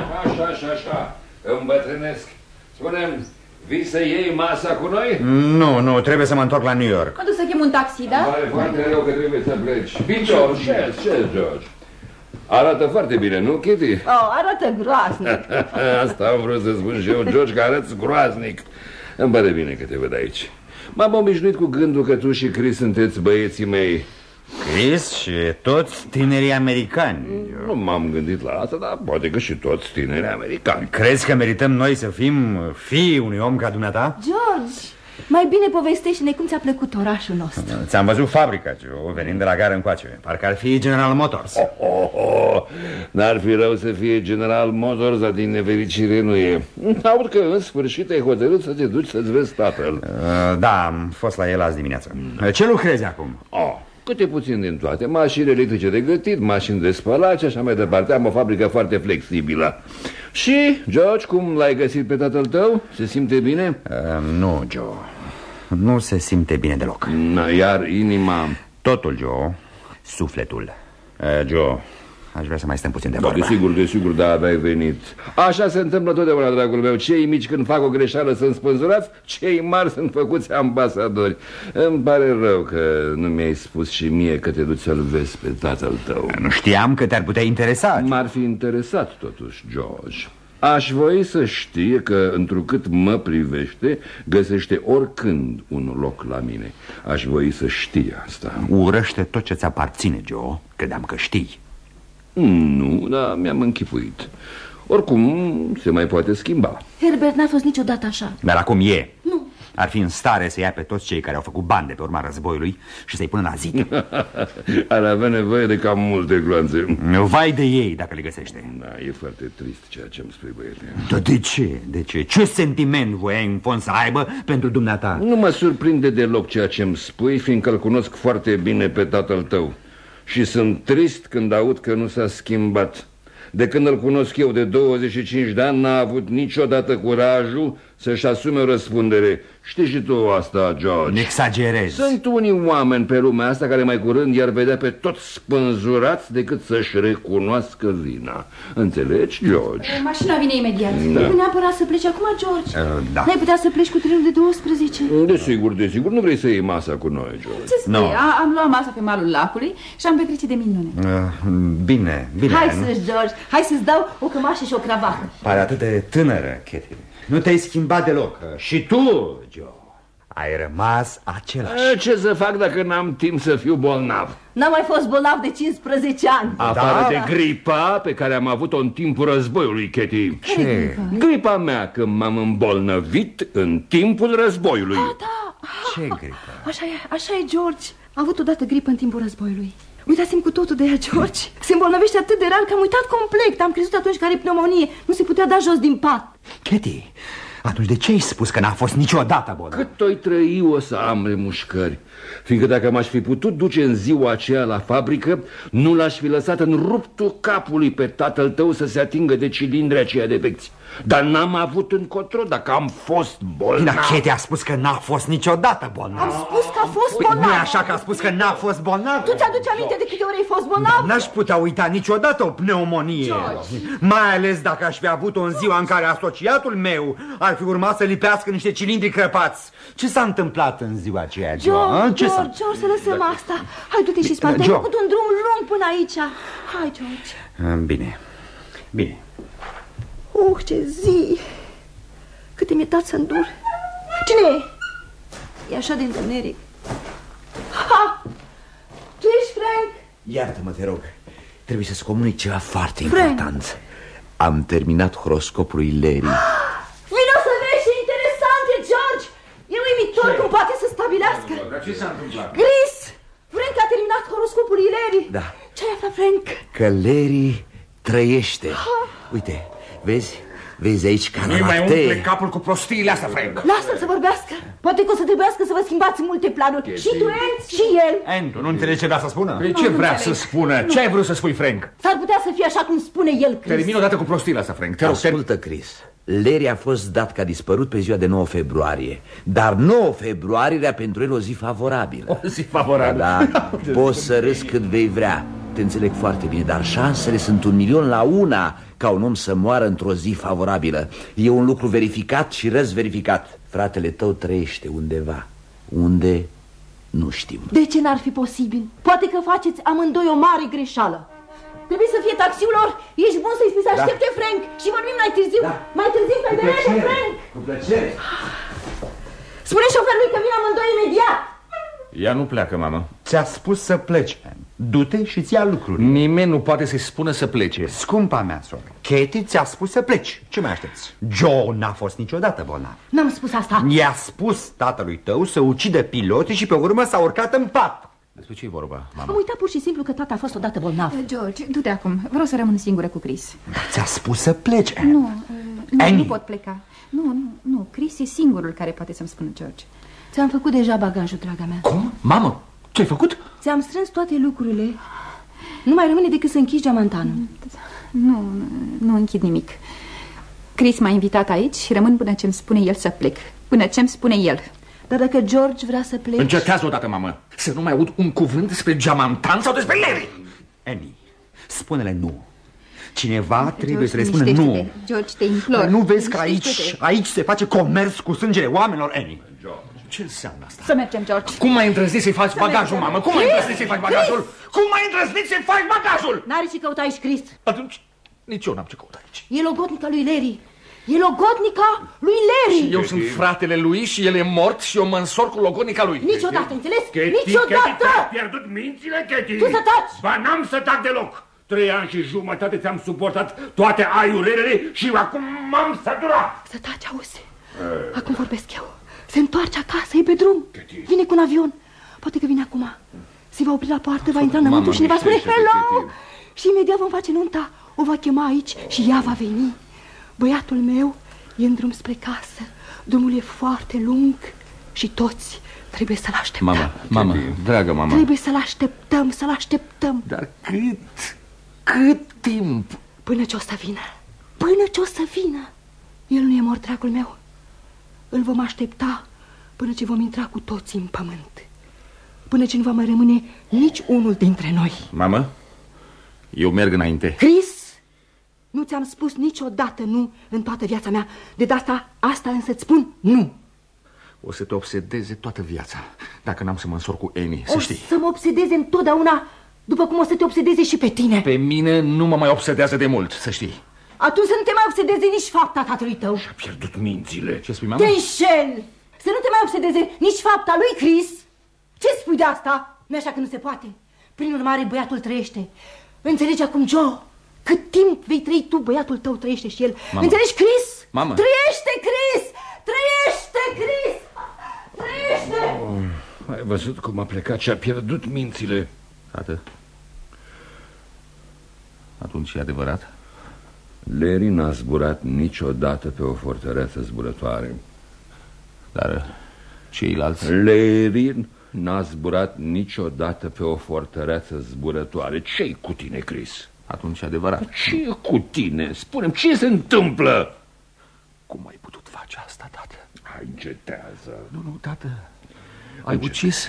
Așa. Îmbătrânesc. Spune-mi, vii să iei masa cu noi? Nu, trebuie să mă întorc la New York. Mă duc să chem un taxi, da? Pare foarte rău că trebuie să pleci. Vii, George. Ce, George? Arată foarte bine, nu, Kitty? Arată groaznic. Asta am vrut să spun și eu, George, că arăți groaznic. Îmi pare bine că te văd aici. M-am obișnuit cu gândul că tu și Chris sunteți băieții mei. Chris și toți tinerii americani. Nu m-am gândit la asta, dar poate că și toți tinerii americani. Crezi că merităm noi să fim fii unui om ca dumneata? George, mai bine povestește-ne cum ți-a plăcut orașul nostru. Ți-am văzut fabrica, Joe, venind de la gară încoace. Parcă ar fi General Motors. N-ar fi rău să fie General Motors, dar din nefericire nu e. Aud că în sfârșit ai hotărât să te duci să-ți vezi tatăl. Da, am fost la el azi dimineață. Ce lucrezi acum? Câte puțin din toate. Mașini electrice de gătit, mașini de spălat și așa mai departe. Am o fabrică foarte flexibilă. Și, George, cum l-ai găsit pe tatăl tău? Se simte bine? Nu, Joe. Nu se simte bine deloc. Iar inima? Totul, Joe. Sufletul. Joe, aș vrea să mai stăm puțin de vorbă. Desigur, da, aveai venit. Așa se întâmplă totdeauna, dragul meu. Cei mici când fac o greșeală sunt spânzurați, cei mari sunt făcuți ambasadori. Îmi pare rău că nu mi-ai spus și mie că te duci să-l vezi pe tatăl tău. Nu știam că te-ar putea interesa. M-ar fi interesat totuși, George. Aș voi să știe că, întrucât mă privește, găsește oricând un loc la mine. Aș voi să știe asta. Urăște tot ce ți aparține, Joe. Credeam că știi. Nu, dar mi-am închipuit. Oricum, se mai poate schimba. Herbert n-a fost niciodată așa. Dar acum e. Nu. Ar fi în stare să ia pe toți cei care au făcut bani de pe urma războiului și să-i pună la zid. Ar avea nevoie de cam multe gloanțe. Vai de ei dacă le găsește. Da, e foarte trist ceea ce îmi spui, băiete. Dar de ce? De ce? Ce sentiment voiai în fond să aibă pentru dumneata? Nu mă surprinde deloc ceea ce îmi spui, fiindcă îl cunosc foarte bine pe tatăl tău. Și sunt trist când aud că nu s-a schimbat. De când îl cunosc eu de 25 de ani, n-a avut niciodată curajul să-și asume o răspundere. Știi și tu asta, George. Exagerezi. Sunt unii oameni pe lumea asta care mai curând i-ar vedea pe toți spânzurați decât să-și recunoască vina. Înțelegi, George? Mașina vine imediat. Da. Nu neapărat să pleci acum, George. Da. N-ai putea să pleci cu trenul de 12. Desigur, nu vrei să iei masa cu noi, George. Ce spui? Am luat masa pe malul lacului și am petrecit de minune. Bine. Hai să-ți, George, hai să-ți dau o cămașă și o cravată. Pare atât de tânără, Katie. Nu te-ai schimbat deloc. Și tu, Joe. Ai rămas același. Ce să fac dacă n-am timp să fiu bolnav? N-am mai fost bolnav de 15 ani. Afară de gripa pe care am avut-o în timpul războiului, Katie. Ce? Gripa mea când m-am îmbolnăvit în timpul războiului. Da. Ce gripă? Așa e, George. A avut odată gripă în timpul războiului. Uitați-mi cu totul de ea, George. Se îmbolnăvește atât de rar că am uitat complet. Am crezut atunci că are pneumonie. Nu se putea da jos din pat. Katie, atunci de ce ai spus că n-a fost niciodată bolnav? Cât o-i trăi o să am remușcări. Fiindcă dacă m-aș fi putut duce în ziua aceea la fabrică, nu l-aș fi lăsat în ruptul capului pe tatăl tău să se atingă de cilindri aceia defecți. Dar n-am avut încotro dacă am fost bolnav. Dar Katie a spus că n-a fost niciodată bolnav. Am spus că a fost Păi, bolnav. nu e așa că a spus că n-a fost bolnav? Tu ți-aduci aminte de câte ori ai fost bolnav? N-aș putea uita niciodată o pneumonie. George. Mai ales dacă aș fi avut-o în ziua în care asociatul meu ar fi urmat să lipească niște cilindri crăpați. Ce s-a întâmplat în ziua aceea, George, să lăsăm asta. Hai, du-te și spate. Ai făcut un drum lung până aici. Hai, George. Bine. Ce zi! Cât mi-e dat să îndur. Cine e? E așa de întuneric. Ha! Tu ești Frank? Iartă-mă, te rog. Trebuie să-ți comunic ceva foarte important. Am terminat horoscopul lui Larry. Vino să vezi ce interesant e, George! E uimitor cum poate să stabilească. Dar ce s-a întâmplat? Chris! Frank a terminat horoscopul lui Larry. Da. Ce ai aflat, Frank? Că Larry trăiește. Uite, vezi aici Nu-i mai umple canalate. capul cu prostiile astea, Frank. Lasă-l să vorbească. Poate că o să trebuiască să vă schimbați multe planuri. Și tu, Anne, și el. Andrew, nu înțelegi ce vrea să spună? Păi ce vrea să spună? Ce ai vrut să spui, Frank? S-ar putea să fie așa cum spune el, Chris. Termin odată cu prostiile astea, Frank. Te rog, Ascultă, Chris. Larry a fost dat ca dispărut pe ziua de 9 februarie. Dar 9 februarie era pentru el o zi favorabilă. O zi favorabilă. Da, poți să râzi cât vei vrea. Te înțeleg foarte bine, dar șansele sunt 1.000.000 ca un om să moară într-o zi favorabilă. E un lucru verificat și răzverificat. Fratele tău trăiește undeva. Unde? Nu știm. De ce n-ar fi posibil? Poate că faceți amândoi o mare greșeală. Trebuie să fie taxiul lor. Ești bun să-i spui să aștepte, Frank. Și vorbim mai târziu. Mai târziu, pe vedere, Frank. Cu plăcere. Spune șoferului că vin amândoi imediat. Ea nu pleacă, mamă. Ți-a spus să pleci, Anne. Du-te și ți ia lucruri. Nimeni nu poate să-i spună să plece. Scumpa mea, soră, Katie ți-a spus să pleci. Ce mai aștepți? Joe n-a fost niciodată bolnav. N-am spus asta. I-a spus tatălui tău să ucidă piloții și pe urmă s-a urcat în pat. Despre ce e vorba, Am uitat pur și simplu că tata a fost odată bolnav. George, du-te acum. Vreau să rămân singură cu Chris. Dar ți-a spus să pleci, Anne. Nu pot pleca. Nu, Chris e singurul care poate să-mi spună, George. Ți-am făcut deja bagajul, draga mea. Cum? Mamă, ce-ai făcut? Ți-am strâns toate lucrurile. Nu mai rămâne decât să închizi geamantanul. Nu închid nimic. Chris m-a invitat aici și rămân până ce-mi spune el să plec. Până ce-mi spune el. Dar dacă George vrea să pleci... Încercați odată, mamă, să nu mai aud un cuvânt despre geamantan sau despre Larry. Annie, spune-le nu. Cineva trebuie să le George, spună nu. liniștește-te. George, te implor. Nu vezi că Liniștește-te. aici se face comerț cu sângele oamenilor, Annie? Ce înseamnă asta? Să mergem, George. Cum ai îndrăznit să-i faci bagajul, mergem. mamă? Cum ai îndrăznit să-i faci bagajul? Cum ai îndrăznit să-i faci bagajul? N-are ce căuta aici, Chris. Atunci, nici eu n-am ce căuta aici. E logotnica lui Larry. E logotnica lui Larry. Eu sunt fratele lui și el e mort și eu mă însor cu logonica lui. Niciodată, înțeles? Katie, Niciodată! Katie, ți-ai pierdut mințile, Katie? Tu să taci! Ba, n-am să tac deloc. 3 ani și jumătate ți-am suportat toate aiurelele și acum m-am săturat. Să taci, auzi. Acum vorbesc eu. Se întoarce acasă, e pe drum. Vine cu un avion. Poate că vine acum. Se va opri la poartă, va intra înăuntru și ne va spune hello. Și imediat vom face nunta. O va chema aici și ea va veni. Băiatul meu e în drum spre casă. Drumul e foarte lung și toți trebuie să-l așteptăm. Mamă, dragă mamă. Trebuie să-l așteptăm, să-l așteptăm. Dar cât timp? Până ce o să vină. Până ce o să vină. El nu e mort, dragul meu. Îl vom aștepta până ce vom intra cu toții în pământ. Până ce nu va mai rămâne nici unul dintre noi. Mamă, eu merg înainte. Chris, nu ți-am spus niciodată nu în toată viața mea. De data asta însă îți spun nu. O să te obsedeze toată viața dacă n-am să mă însor cu Annie, să știi. O să mă obsedeze întotdeauna, după cum o să te obsedeze și pe tine. Pe mine nu mă mai obsedează de mult, să știi. Atunci să nu te mai obsedeze nici fapta tatălui tău. A pierdut mințile. Ce spui, mamă? Te înșeli! Să nu te mai obsedeze nici fapta lui Chris. Ce spui de asta? Nu așa că nu se poate. Prin urmare, băiatul trăiește. Înțelegi acum, Joe? Cât timp vei trăi tu, băiatul tău trăiește și el. Mama. Înțelegi, Chris? Mama. Trăiește, Chris! Trăiește, Chris! Trăiește! Ai văzut cum a plecat și a pierdut mințile? Tată, atunci e adevărat? Larry n-a zburat niciodată pe o fortăreață zburătoare. Dar ceilalți? Larry n-a zburat niciodată pe o fortăreață zburătoare. Ce-i cu tine, Chris? Atunci e adevărat. Ce-i cu tine? Spune-mi, ce se întâmplă? Cum ai putut face asta, tată? Hai, încetează. Nu, tată. Ai ucis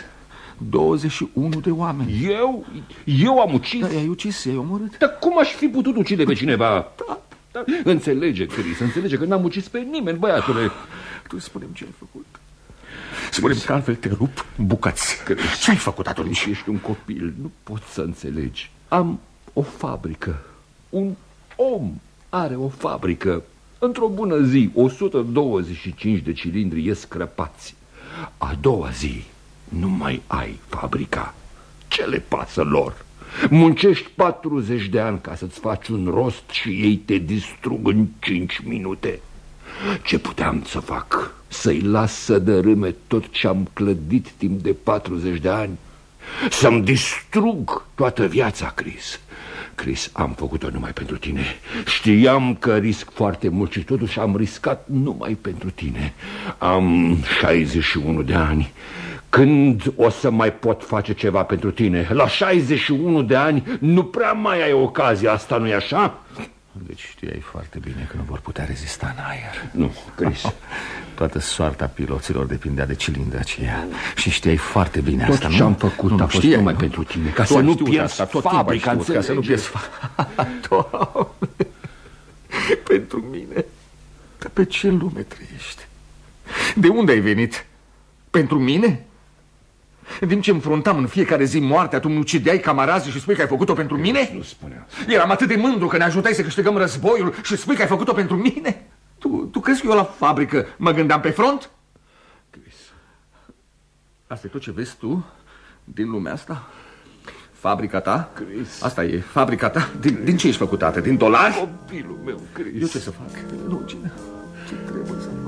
21 de oameni. Eu am ucis? Da, i-ai ucis, i-ai omorât. Dar cum aș fi putut ucide pe cineva? Da. Înțelege, Chris, înțelege că n-am ucis pe nimeni, băiatule. Tu spune-mi ce ai făcut. Spune-mi că altfel te rup în bucăți. Ce ai făcut atunci? Ești un copil, nu poți să înțelegi. Am o fabrică. Un om are o fabrică. Într-o bună zi, 125 de cilindri ies crăpați. A doua zi, nu mai ai fabrica. Ce le pasă lor? Muncești 40 de ani ca să-ți faci un rost și ei te distrug în 5 minute. Ce puteam să fac? Să-i las să dărâme tot ce am clădit timp de 40 de ani? Să-mi distrug toată viața, Chris. Chris, am făcut-o numai pentru tine. Știam că risc foarte mult și totuși am riscat numai pentru tine. Am 61 de ani. Când o să mai pot face ceva pentru tine? La 61 de ani nu prea mai ai ocazia asta, nu-i așa? Deci știai foarte bine că nu vor putea rezista în aer. Nu, Chris. Toată soarta piloților depindea de cilindra aceea. Și știai foarte bine tot asta, nu? Tot ce am făcut a fost numai pentru tine. Ca să nu pierzi fabrica, ca să nu pierzi Doamne, pentru mine. Dar pe ce lume trăiești? De unde ai venit? Pentru mine? În timp ce înfruntam în fiecare zi moartea, tu îmi ucideai camarazii și spui că ai făcut-o pentru mine? Nu spunea. Eram atât de mândru că ne ajutai să câștigăm războiul și spui că ai făcut-o pentru mine? Tu crezi că eu la fabrică mă gândeam pe front? Chris, asta e tot ce vezi tu din lumea asta? Fabrica ta? Chris. Asta e fabrica ta? Din ce ești făcut, tată? Din dolari? Copilul meu, Chris. Eu ce să fac? Nu, ce trebuie să fac?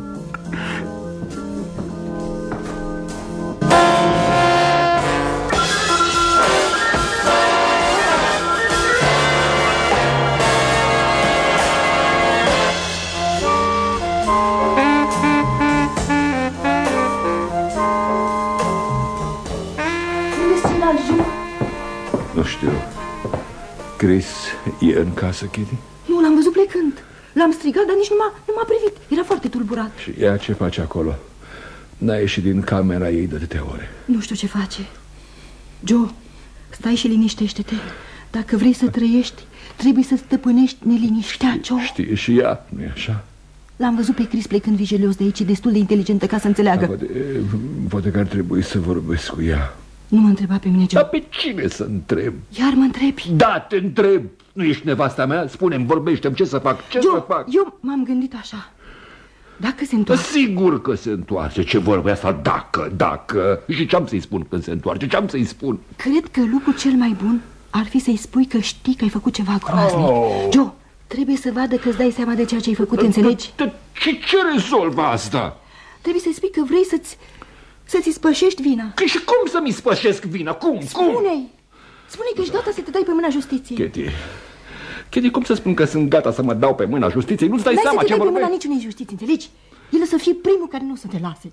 Nu știu. Chris e în casă, Kitty? Nu, l-am văzut plecând. L-am strigat, dar nici nu m-a privit. Era foarte tulburat. Și ea ce face acolo? N-a ieșit din camera ei de atâtea ore. Nu știu ce face. Joe, stai și liniștește-te. Dacă vrei să trăiești, trebuie să stăpânești neliniștea, Joe. Știe și ea, nu-i așa? L-am văzut pe Chris plecând vigilios de aici, destul de inteligentă ca să înțeleagă. Poate că ar trebui să vorbesc cu ea. Nu mă întreba pe mine, Joe. Dar pe cine să întreb? Iar mă întrebi? Da, te întreb. Nu ești nevasta mea? Spune-mi, vorbește-mi, ce să fac? Ce Joe, să fac? Eu m-am gândit așa. Dacă se întoarce... Sigur că se întoarce. Ce vorbe asta? Dacă. Și ce-am să-i spun când se întoarce? Ce-am să-i spun? Cred că lucrul cel mai bun ar fi să-i spui că știi că ai făcut ceva groaznic. Joe, trebuie să vadă că îți dai seama de ceea ce ai făcut, înțelegi? Ce rezolvă asta? Trebuie să-i spui că vrei să-ți spășești vina. Că și cum să-mi spășesc vina? Cum? Spune-i că ești gata să te dai pe mâna justiției. Kitty, cum să spun că sunt gata să mă dau pe mâna justiției? Nu-ți dai seama ce vorbești? Nu să te dai pe mâna vorbești? niciunei justiții, înțelegi? El o să fie primul care nu o să te lase.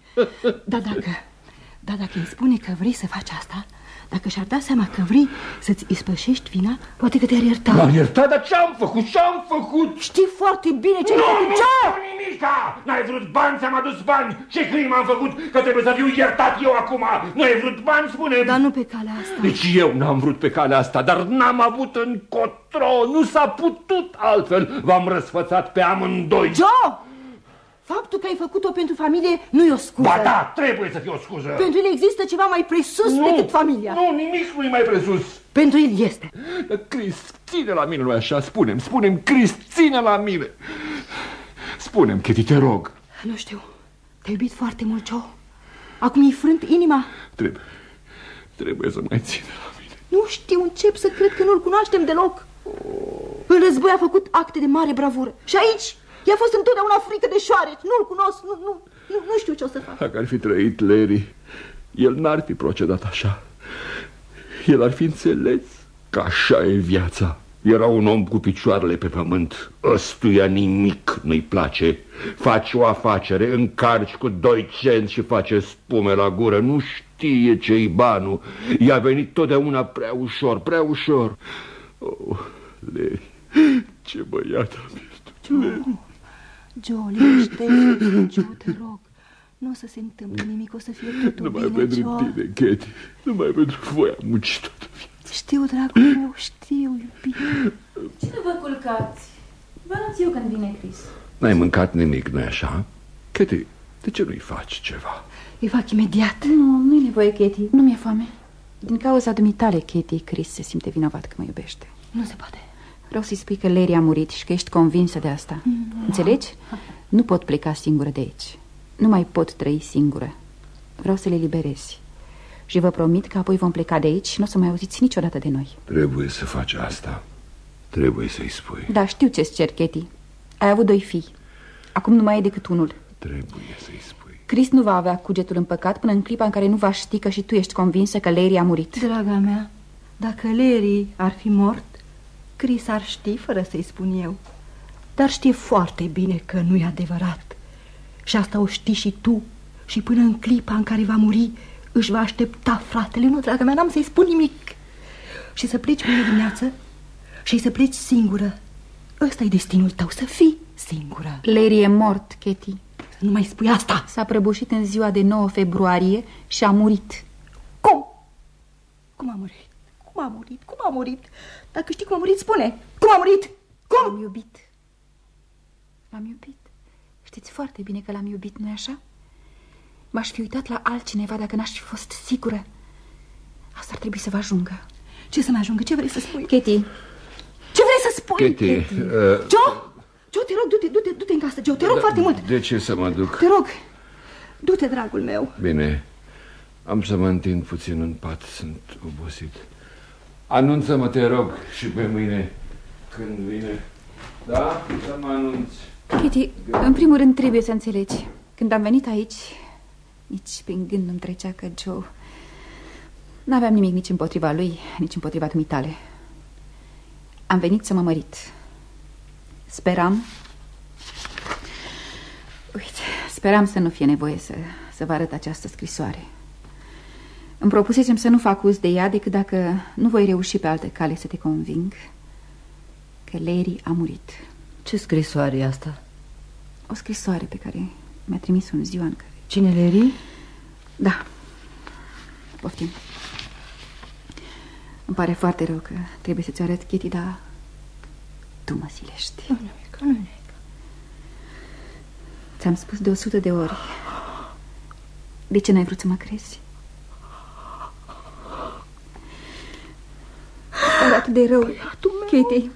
Dar dacă îi spune că vrei să faci asta, dacă și-ar da seama că vrei să-ți ispășești vina, poate că te-ar ierta. M-am iertat, dar ce-am făcut? Ce-am făcut? Știi foarte bine ce ai făcut, Joe! Nu nimica! N-ai vrut bani, ți-am adus bani. Ce crimă am făcut? Că trebuie să fiu iertat eu acum. Nu ai vrut bani, spune. Dar nu pe calea asta. Deci eu n-am vrut pe calea asta, dar n-am avut încotro. Nu s-a putut altfel. V-am răsfățat pe amândoi. Joe! Faptul că ai făcut-o pentru familie nu e o scuză. Ba da, trebuie să fie o scuză. Pentru el există ceva mai presus decât familia. Nu, nimic nu e mai presus. Pentru el este. Chris, ține la mine, nu așa? Spune-mi, Chris, ține la mine. Spune-mi, Kitty, te rog. Nu știu, te-ai iubit foarte mult, Joe. Acum i-i frânt inima. Trebuie să mai țină la mine. Nu știu, încep să cred că nu-l cunoaștem deloc. În război a făcut acte de mare bravură. Și aici i-a fost întotdeauna frică de șoareci. Nu-l cunosc, nu știu ce o să fac. Dacă ar fi trăit Larry, el n-ar fi procedat așa. El ar fi înțeles că așa e viața. Era un om cu picioarele pe pământ. Ăstuia nimic nu-i place. Faci o afacere, încarci cu 2 cenți și face spume la gură. Nu știe ce-i banul. I-a venit totdeauna prea ușor, prea ușor. Oh, Larry, ce băiat am este. Joe, liniștește-te, Joe, te rog. Nu o să se întâmple nimic, o să fie totul Numai bine, pentru Joe. tine, Katie. Numai pentru voi am muncit toată viața. Știu, dragul meu, știu, iubire. Ce nu vă culcați? Vă anunț eu când vine Chris. N-ai mâncat nimic, nu-i așa? Katie, de ce nu-i faci ceva? Îi fac imediat. Nu-i nevoie, Katie, nu mi-e foame. Din cauza dumitale, Katie, Chris se simte vinovat că mă iubește. Nu se poate. Vreau să-i spui că Larry a murit și că ești convinsă de asta. Înțelegi? Nu pot pleca singură de aici. Nu mai pot trăi singură. Vreau să le liberezi. Și vă promit că apoi vom pleca de aici și nu o să mai auziți niciodată de noi. Trebuie să faci asta. Trebuie să-i spui. Da, știu ce-ți cer, Katie. Ai avut 2 fii. Acum nu mai e decât unul. Trebuie să-i spui. Chris nu va avea cugetul împăcat până în clipa în care nu va ști că și tu ești convinsă că Larry a murit. Draga mea, dacă Larry ar fi mort, Chris ar ști fără să-i spun eu. Dar știe foarte bine că nu e adevărat. Și asta o știi și tu. Și până în clipa în care va muri, își va aștepta fratele. Nu, draga mea, n-am să-i spun nimic. Și să pleci mâine dimineață și să pleci singură. Ăsta e destinul tău, să fii singură. Larry e mort, Katie. Să nu mai spui asta. S-a prăbușit în ziua de 9 februarie și a murit. Cum? Cum a murit? Cum a murit? Cum a murit? Dacă știi cum a murit, spune. Cum a murit? Cum? L-am iubit. L-am iubit. Știți foarte bine că l-am iubit, nu-i așa? M-aș fi uitat la altcineva dacă n-aș fi fost sigură. Asta ar trebui să vă ajungă. Ce să mă ajungă? Ce vrei să spui? Katie. Ce vrei să spui? Katie, Joe? Joe, te rog, du-te în casă, Joe, te rog foarte mult. De ce să mă duc? Te rog, du-te, dragul meu. Bine, am să mă întind puțin în pat, sunt obosit. Anunță-mă, te rog, și pe mâine când vine. Da? Să mă anunți. Katie, în primul rând trebuie să înțelegi. Când am venit aici, nici prin gând nu-mi trecea că Joe... N-aveam nimic nici împotriva lui, nici împotriva dumitale. Am venit să mă mărit. Speram să nu fie nevoie să vă arăt această scrisoare. Îmi propusesem să nu fac uz de ea decât dacă nu voi reuși pe altă cale să te conving că Larry a murit. Ce scrisoare e asta? O scrisoare pe care mi-a trimis-o în ziua în care... Cine, Larry? Da. Poftim. Îmi pare foarte rău că trebuie să-ți arăt, Katie, dar tu mă silești. Nu. Ți-am spus de 100 de ori. De ce n-ai vrut să mă crezi? E atât de rău, Katie.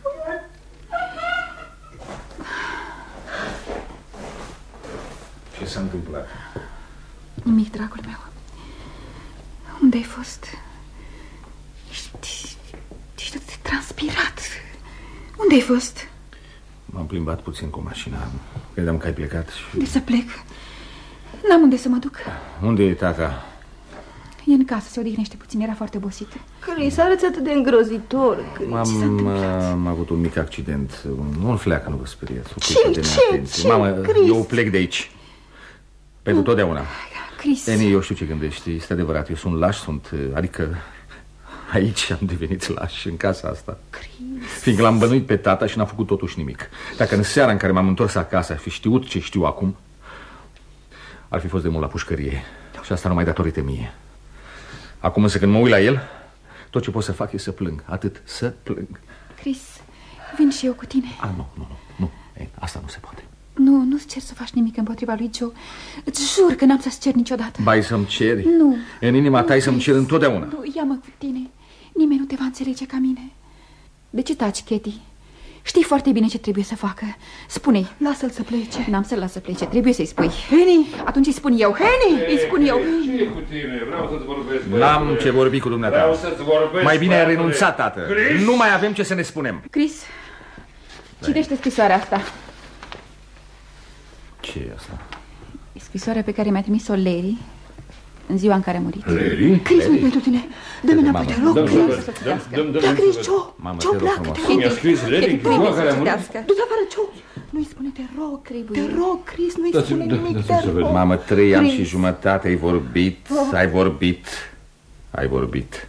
Ce s-a întâmplat? Nimic, dragul meu. Unde ai fost? Ești atât de transpirat. Unde ai fost? M-am plimbat puțin cu mașina. Credeam că ai plecat și... Unde să plec? N-am unde să mă duc. Unde e tata? E în casă, se odihnește puțin, era foarte obosit. Chris, arăți atât de îngrozitor, Chris. Am avut un mic accident. Nu-l fleacă, nu vă speriați. Ce? Mamă, Chris? eu plec de aici. Pentru totdeauna. Chris. Eni, eu știu ce gândești, este adevărat. Eu sunt laș, adică aici am devenit laș, în casa asta. Chris. Fiindcă l-am bănuit pe tata și n-a făcut totuși nimic. Dacă în seara în care m-am întors acasă ar fi știut ce știu acum, ar fi fost de mult la pușcărie. Și asta numai datorită mie. Acum însă când mă uit la el, tot ce pot să fac e să plâng. Atât, să plâng. Chris, vin și eu cu tine. Nu. Ei, asta nu se poate. Nu-ți cer să faci nimic împotriva lui Joe. Îți jur că n-am să-ți cer niciodată. Bai să-mi ceri? Nu. În inima ta să-mi cer întotdeauna. Nu, ia-mă cu tine. Nimeni nu te va înțelege ca mine. De ce taci, Katie? Știi foarte bine ce trebuie să facă. Spune-i. Lasă-l să plece. N-am să-l las să plece, trebuie să-i spui. Henny! Atunci îi spun eu. Henny! Îi spun eu. Ce e cu tine? Vreau să-ți vorbesc. N-am ce vorbi cu dumneata. Vreau să-ți vorbesc. Mai bine ai renunțat, tată. Chris? Nu mai avem ce să ne spunem. Chris, citește scrisoarea asta. Ce e asta? E scrisoarea pe care mi-a trimis-o Larry în ziua în care a murit. Larry? Chris, nu pentru tine. Dă-mi înapoi, te rog, Chris. Da, Chris, Joe. Mamă, Joe, te rog pleacă, frumos. te rog. Mi-a scris Larry? Trebuie Care să a murit? citească. Du-te afară, Joe. Nu-i spune, te rog, te rog, Chris, nu-i spune nimic, te rog. Mamă, 3 ani și jumătate ai vorbit, ai vorbit.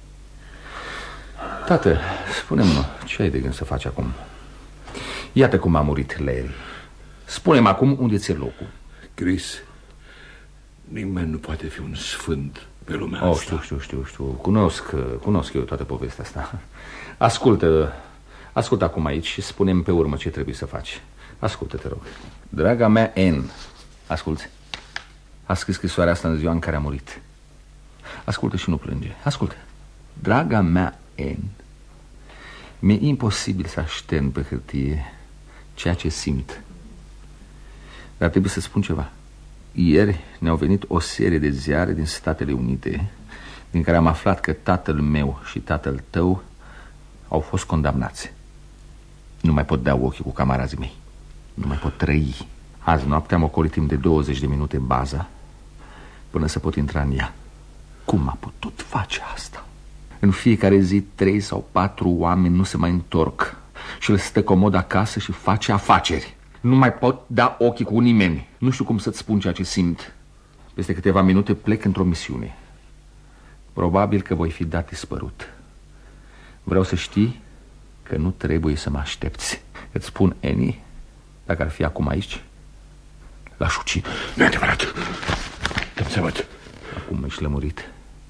Tată, spune-mi, ce ai de gând să faci acum? Iată cum a murit Larry. Spune-mi acum unde ți-e locul. Chris, nimeni nu poate fi un sfânt pe lumea asta. Știu. Cunosc eu toată povestea asta. Ascultă acum aici și spune-mi pe urmă ce trebuie să faci. Ascultă, te rog. Draga mea Anne, asculți. A scris scrisoarea asta în ziua în care a murit. Ascultă și nu plânge. Ascultă. Draga mea Anne, mi-e imposibil să aștern pe hârtie ceea ce simt. Dar trebuie să spun ceva. Ieri ne-au venit o serie de ziare din Statele Unite, din care am aflat că tatăl meu și tatăl tău au fost condamnați. Nu mai pot da ochii cu camarazii mei. Nu mai pot trăi. Azi noapte am ocolit timp de 20 de minute baza până să pot intra în ea. Cum a putut face asta? În fiecare zi 3 sau 4 oameni nu se mai întorc și îl stă comod acasă și face afaceri. Nu mai pot da ochii cu nimeni. Nu știu cum să-ți spun ceea ce simt. Peste câteva minute plec într-o misiune. Probabil că voi fi dat dispărut. Vreau să știi că nu trebuie să mă aștepți. Îți spun, Annie, dacă ar fi acum aici, l-aș ucide. Nu e adevărat. Dăm să văd. Acum ești lămurit.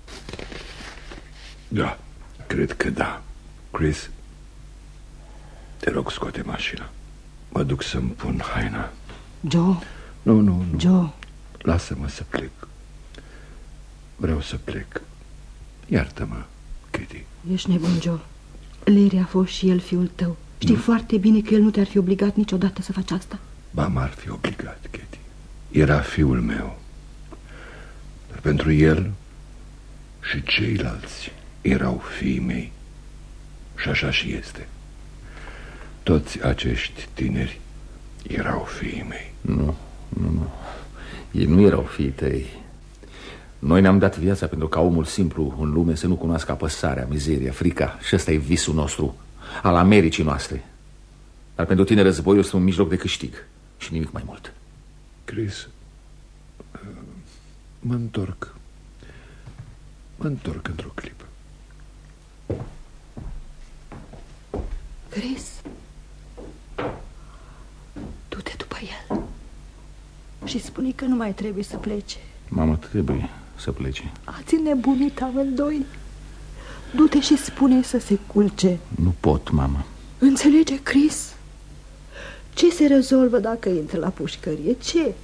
Da, cred că da. Chris, te rog, scoate mașina. Mă duc să-mi pun haina. Joe. Nu. Joe. Lasă-mă să plec. Vreau să plec. Iartă-mă, Kitty. Ești nebun, Joe. Larry a fost și el fiul tău. Știi foarte bine că el nu te-ar fi obligat niciodată să faci asta. Ba, m-ar fi obligat, Kitty. Era fiul meu. Dar pentru el și ceilalți erau fiii mei. Și așa și este. Toți acești tineri erau fiii mei. Nu. Ei nu erau fiii tăi. Noi ne-am dat viața pentru ca omul simplu în lume să nu cunoască apăsarea, mizeria, frica. Și ăsta e visul nostru, al Americii noastre. Dar pentru tine războiul este un mijloc de câștig și nimic mai mult. Chris, mă întorc într-o clipă. Chris, du-te după el și spune că nu mai trebuie să plece. Mamă, trebuie să plece. Ați înnebunit amândoi. Du-te și spune să se culce. Nu pot, mamă. Înțelege, Chris? Ce se rezolvă dacă intră la pușcărie? Ce?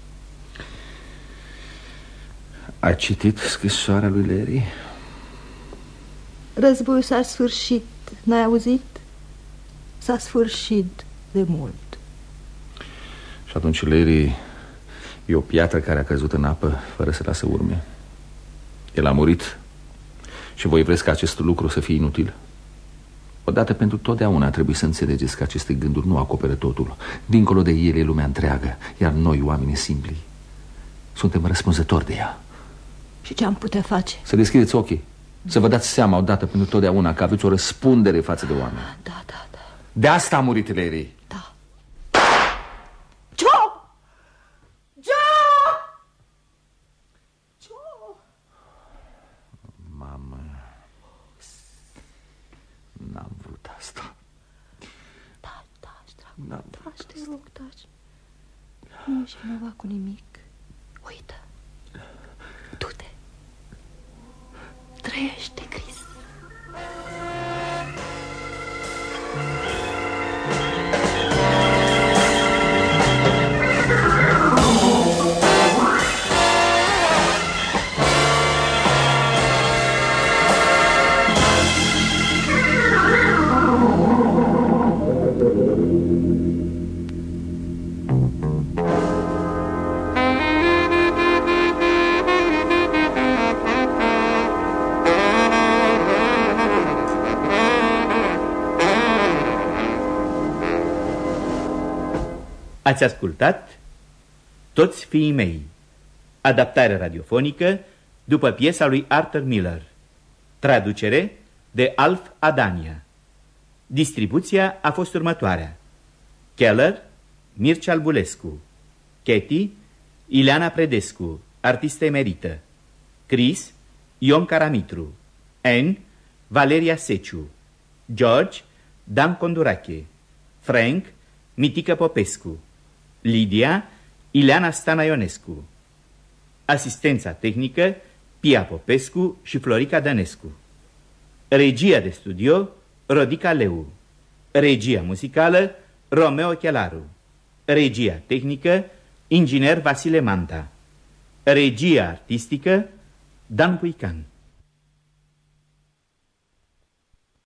Ai citit scrisoarea lui Larry? Războiul s-a sfârșit, n-ai auzit? S-a sfârșit de mult. Și atunci Larry e o piatră care a căzut în apă fără să lasă urme. El a murit și voi vreți ca acest lucru să fie inutil? Odată pentru totdeauna trebuie să înțelegeți că aceste gânduri nu acoperă totul. Dincolo de ele e lumea întreagă, iar noi, oamenii simpli, suntem răspunzători de ea. Și ce am putea face? Să deschideți ochii, să vă dați seama odată pentru totdeauna că aveți o răspundere față de oameni. Da. De asta a murit Larry. Da. Joe! Mamă, n-am vrut asta. Taci, dragul, taci, te rog, taci. Nu ești vinovat cu nimic. Uită. Du-te. Trăiește, Chris. Ați ascultat Toți fiii mei, adaptare radiofonică după piesa lui Arthur Miller, traducere de Alf Adania. Distribuția a fost următoarea: Keller, Mircea Albulescu; Katie, Ileana Predescu, artistă emerită; Chris, Ion Caramitru; Anne, Valeria Seciu; George, Dan Condurache; Frank, Mitică Popescu; Lidia, Ileana Stana Ionescu. Asistența tehnică, Pia Popescu și Florica Dănescu. Regia de studio, Rodica Leu. Regia muzicală, Romeo Chelaru. Regia tehnică, inginer Vasile Manta. Regia artistică, Dan Puican.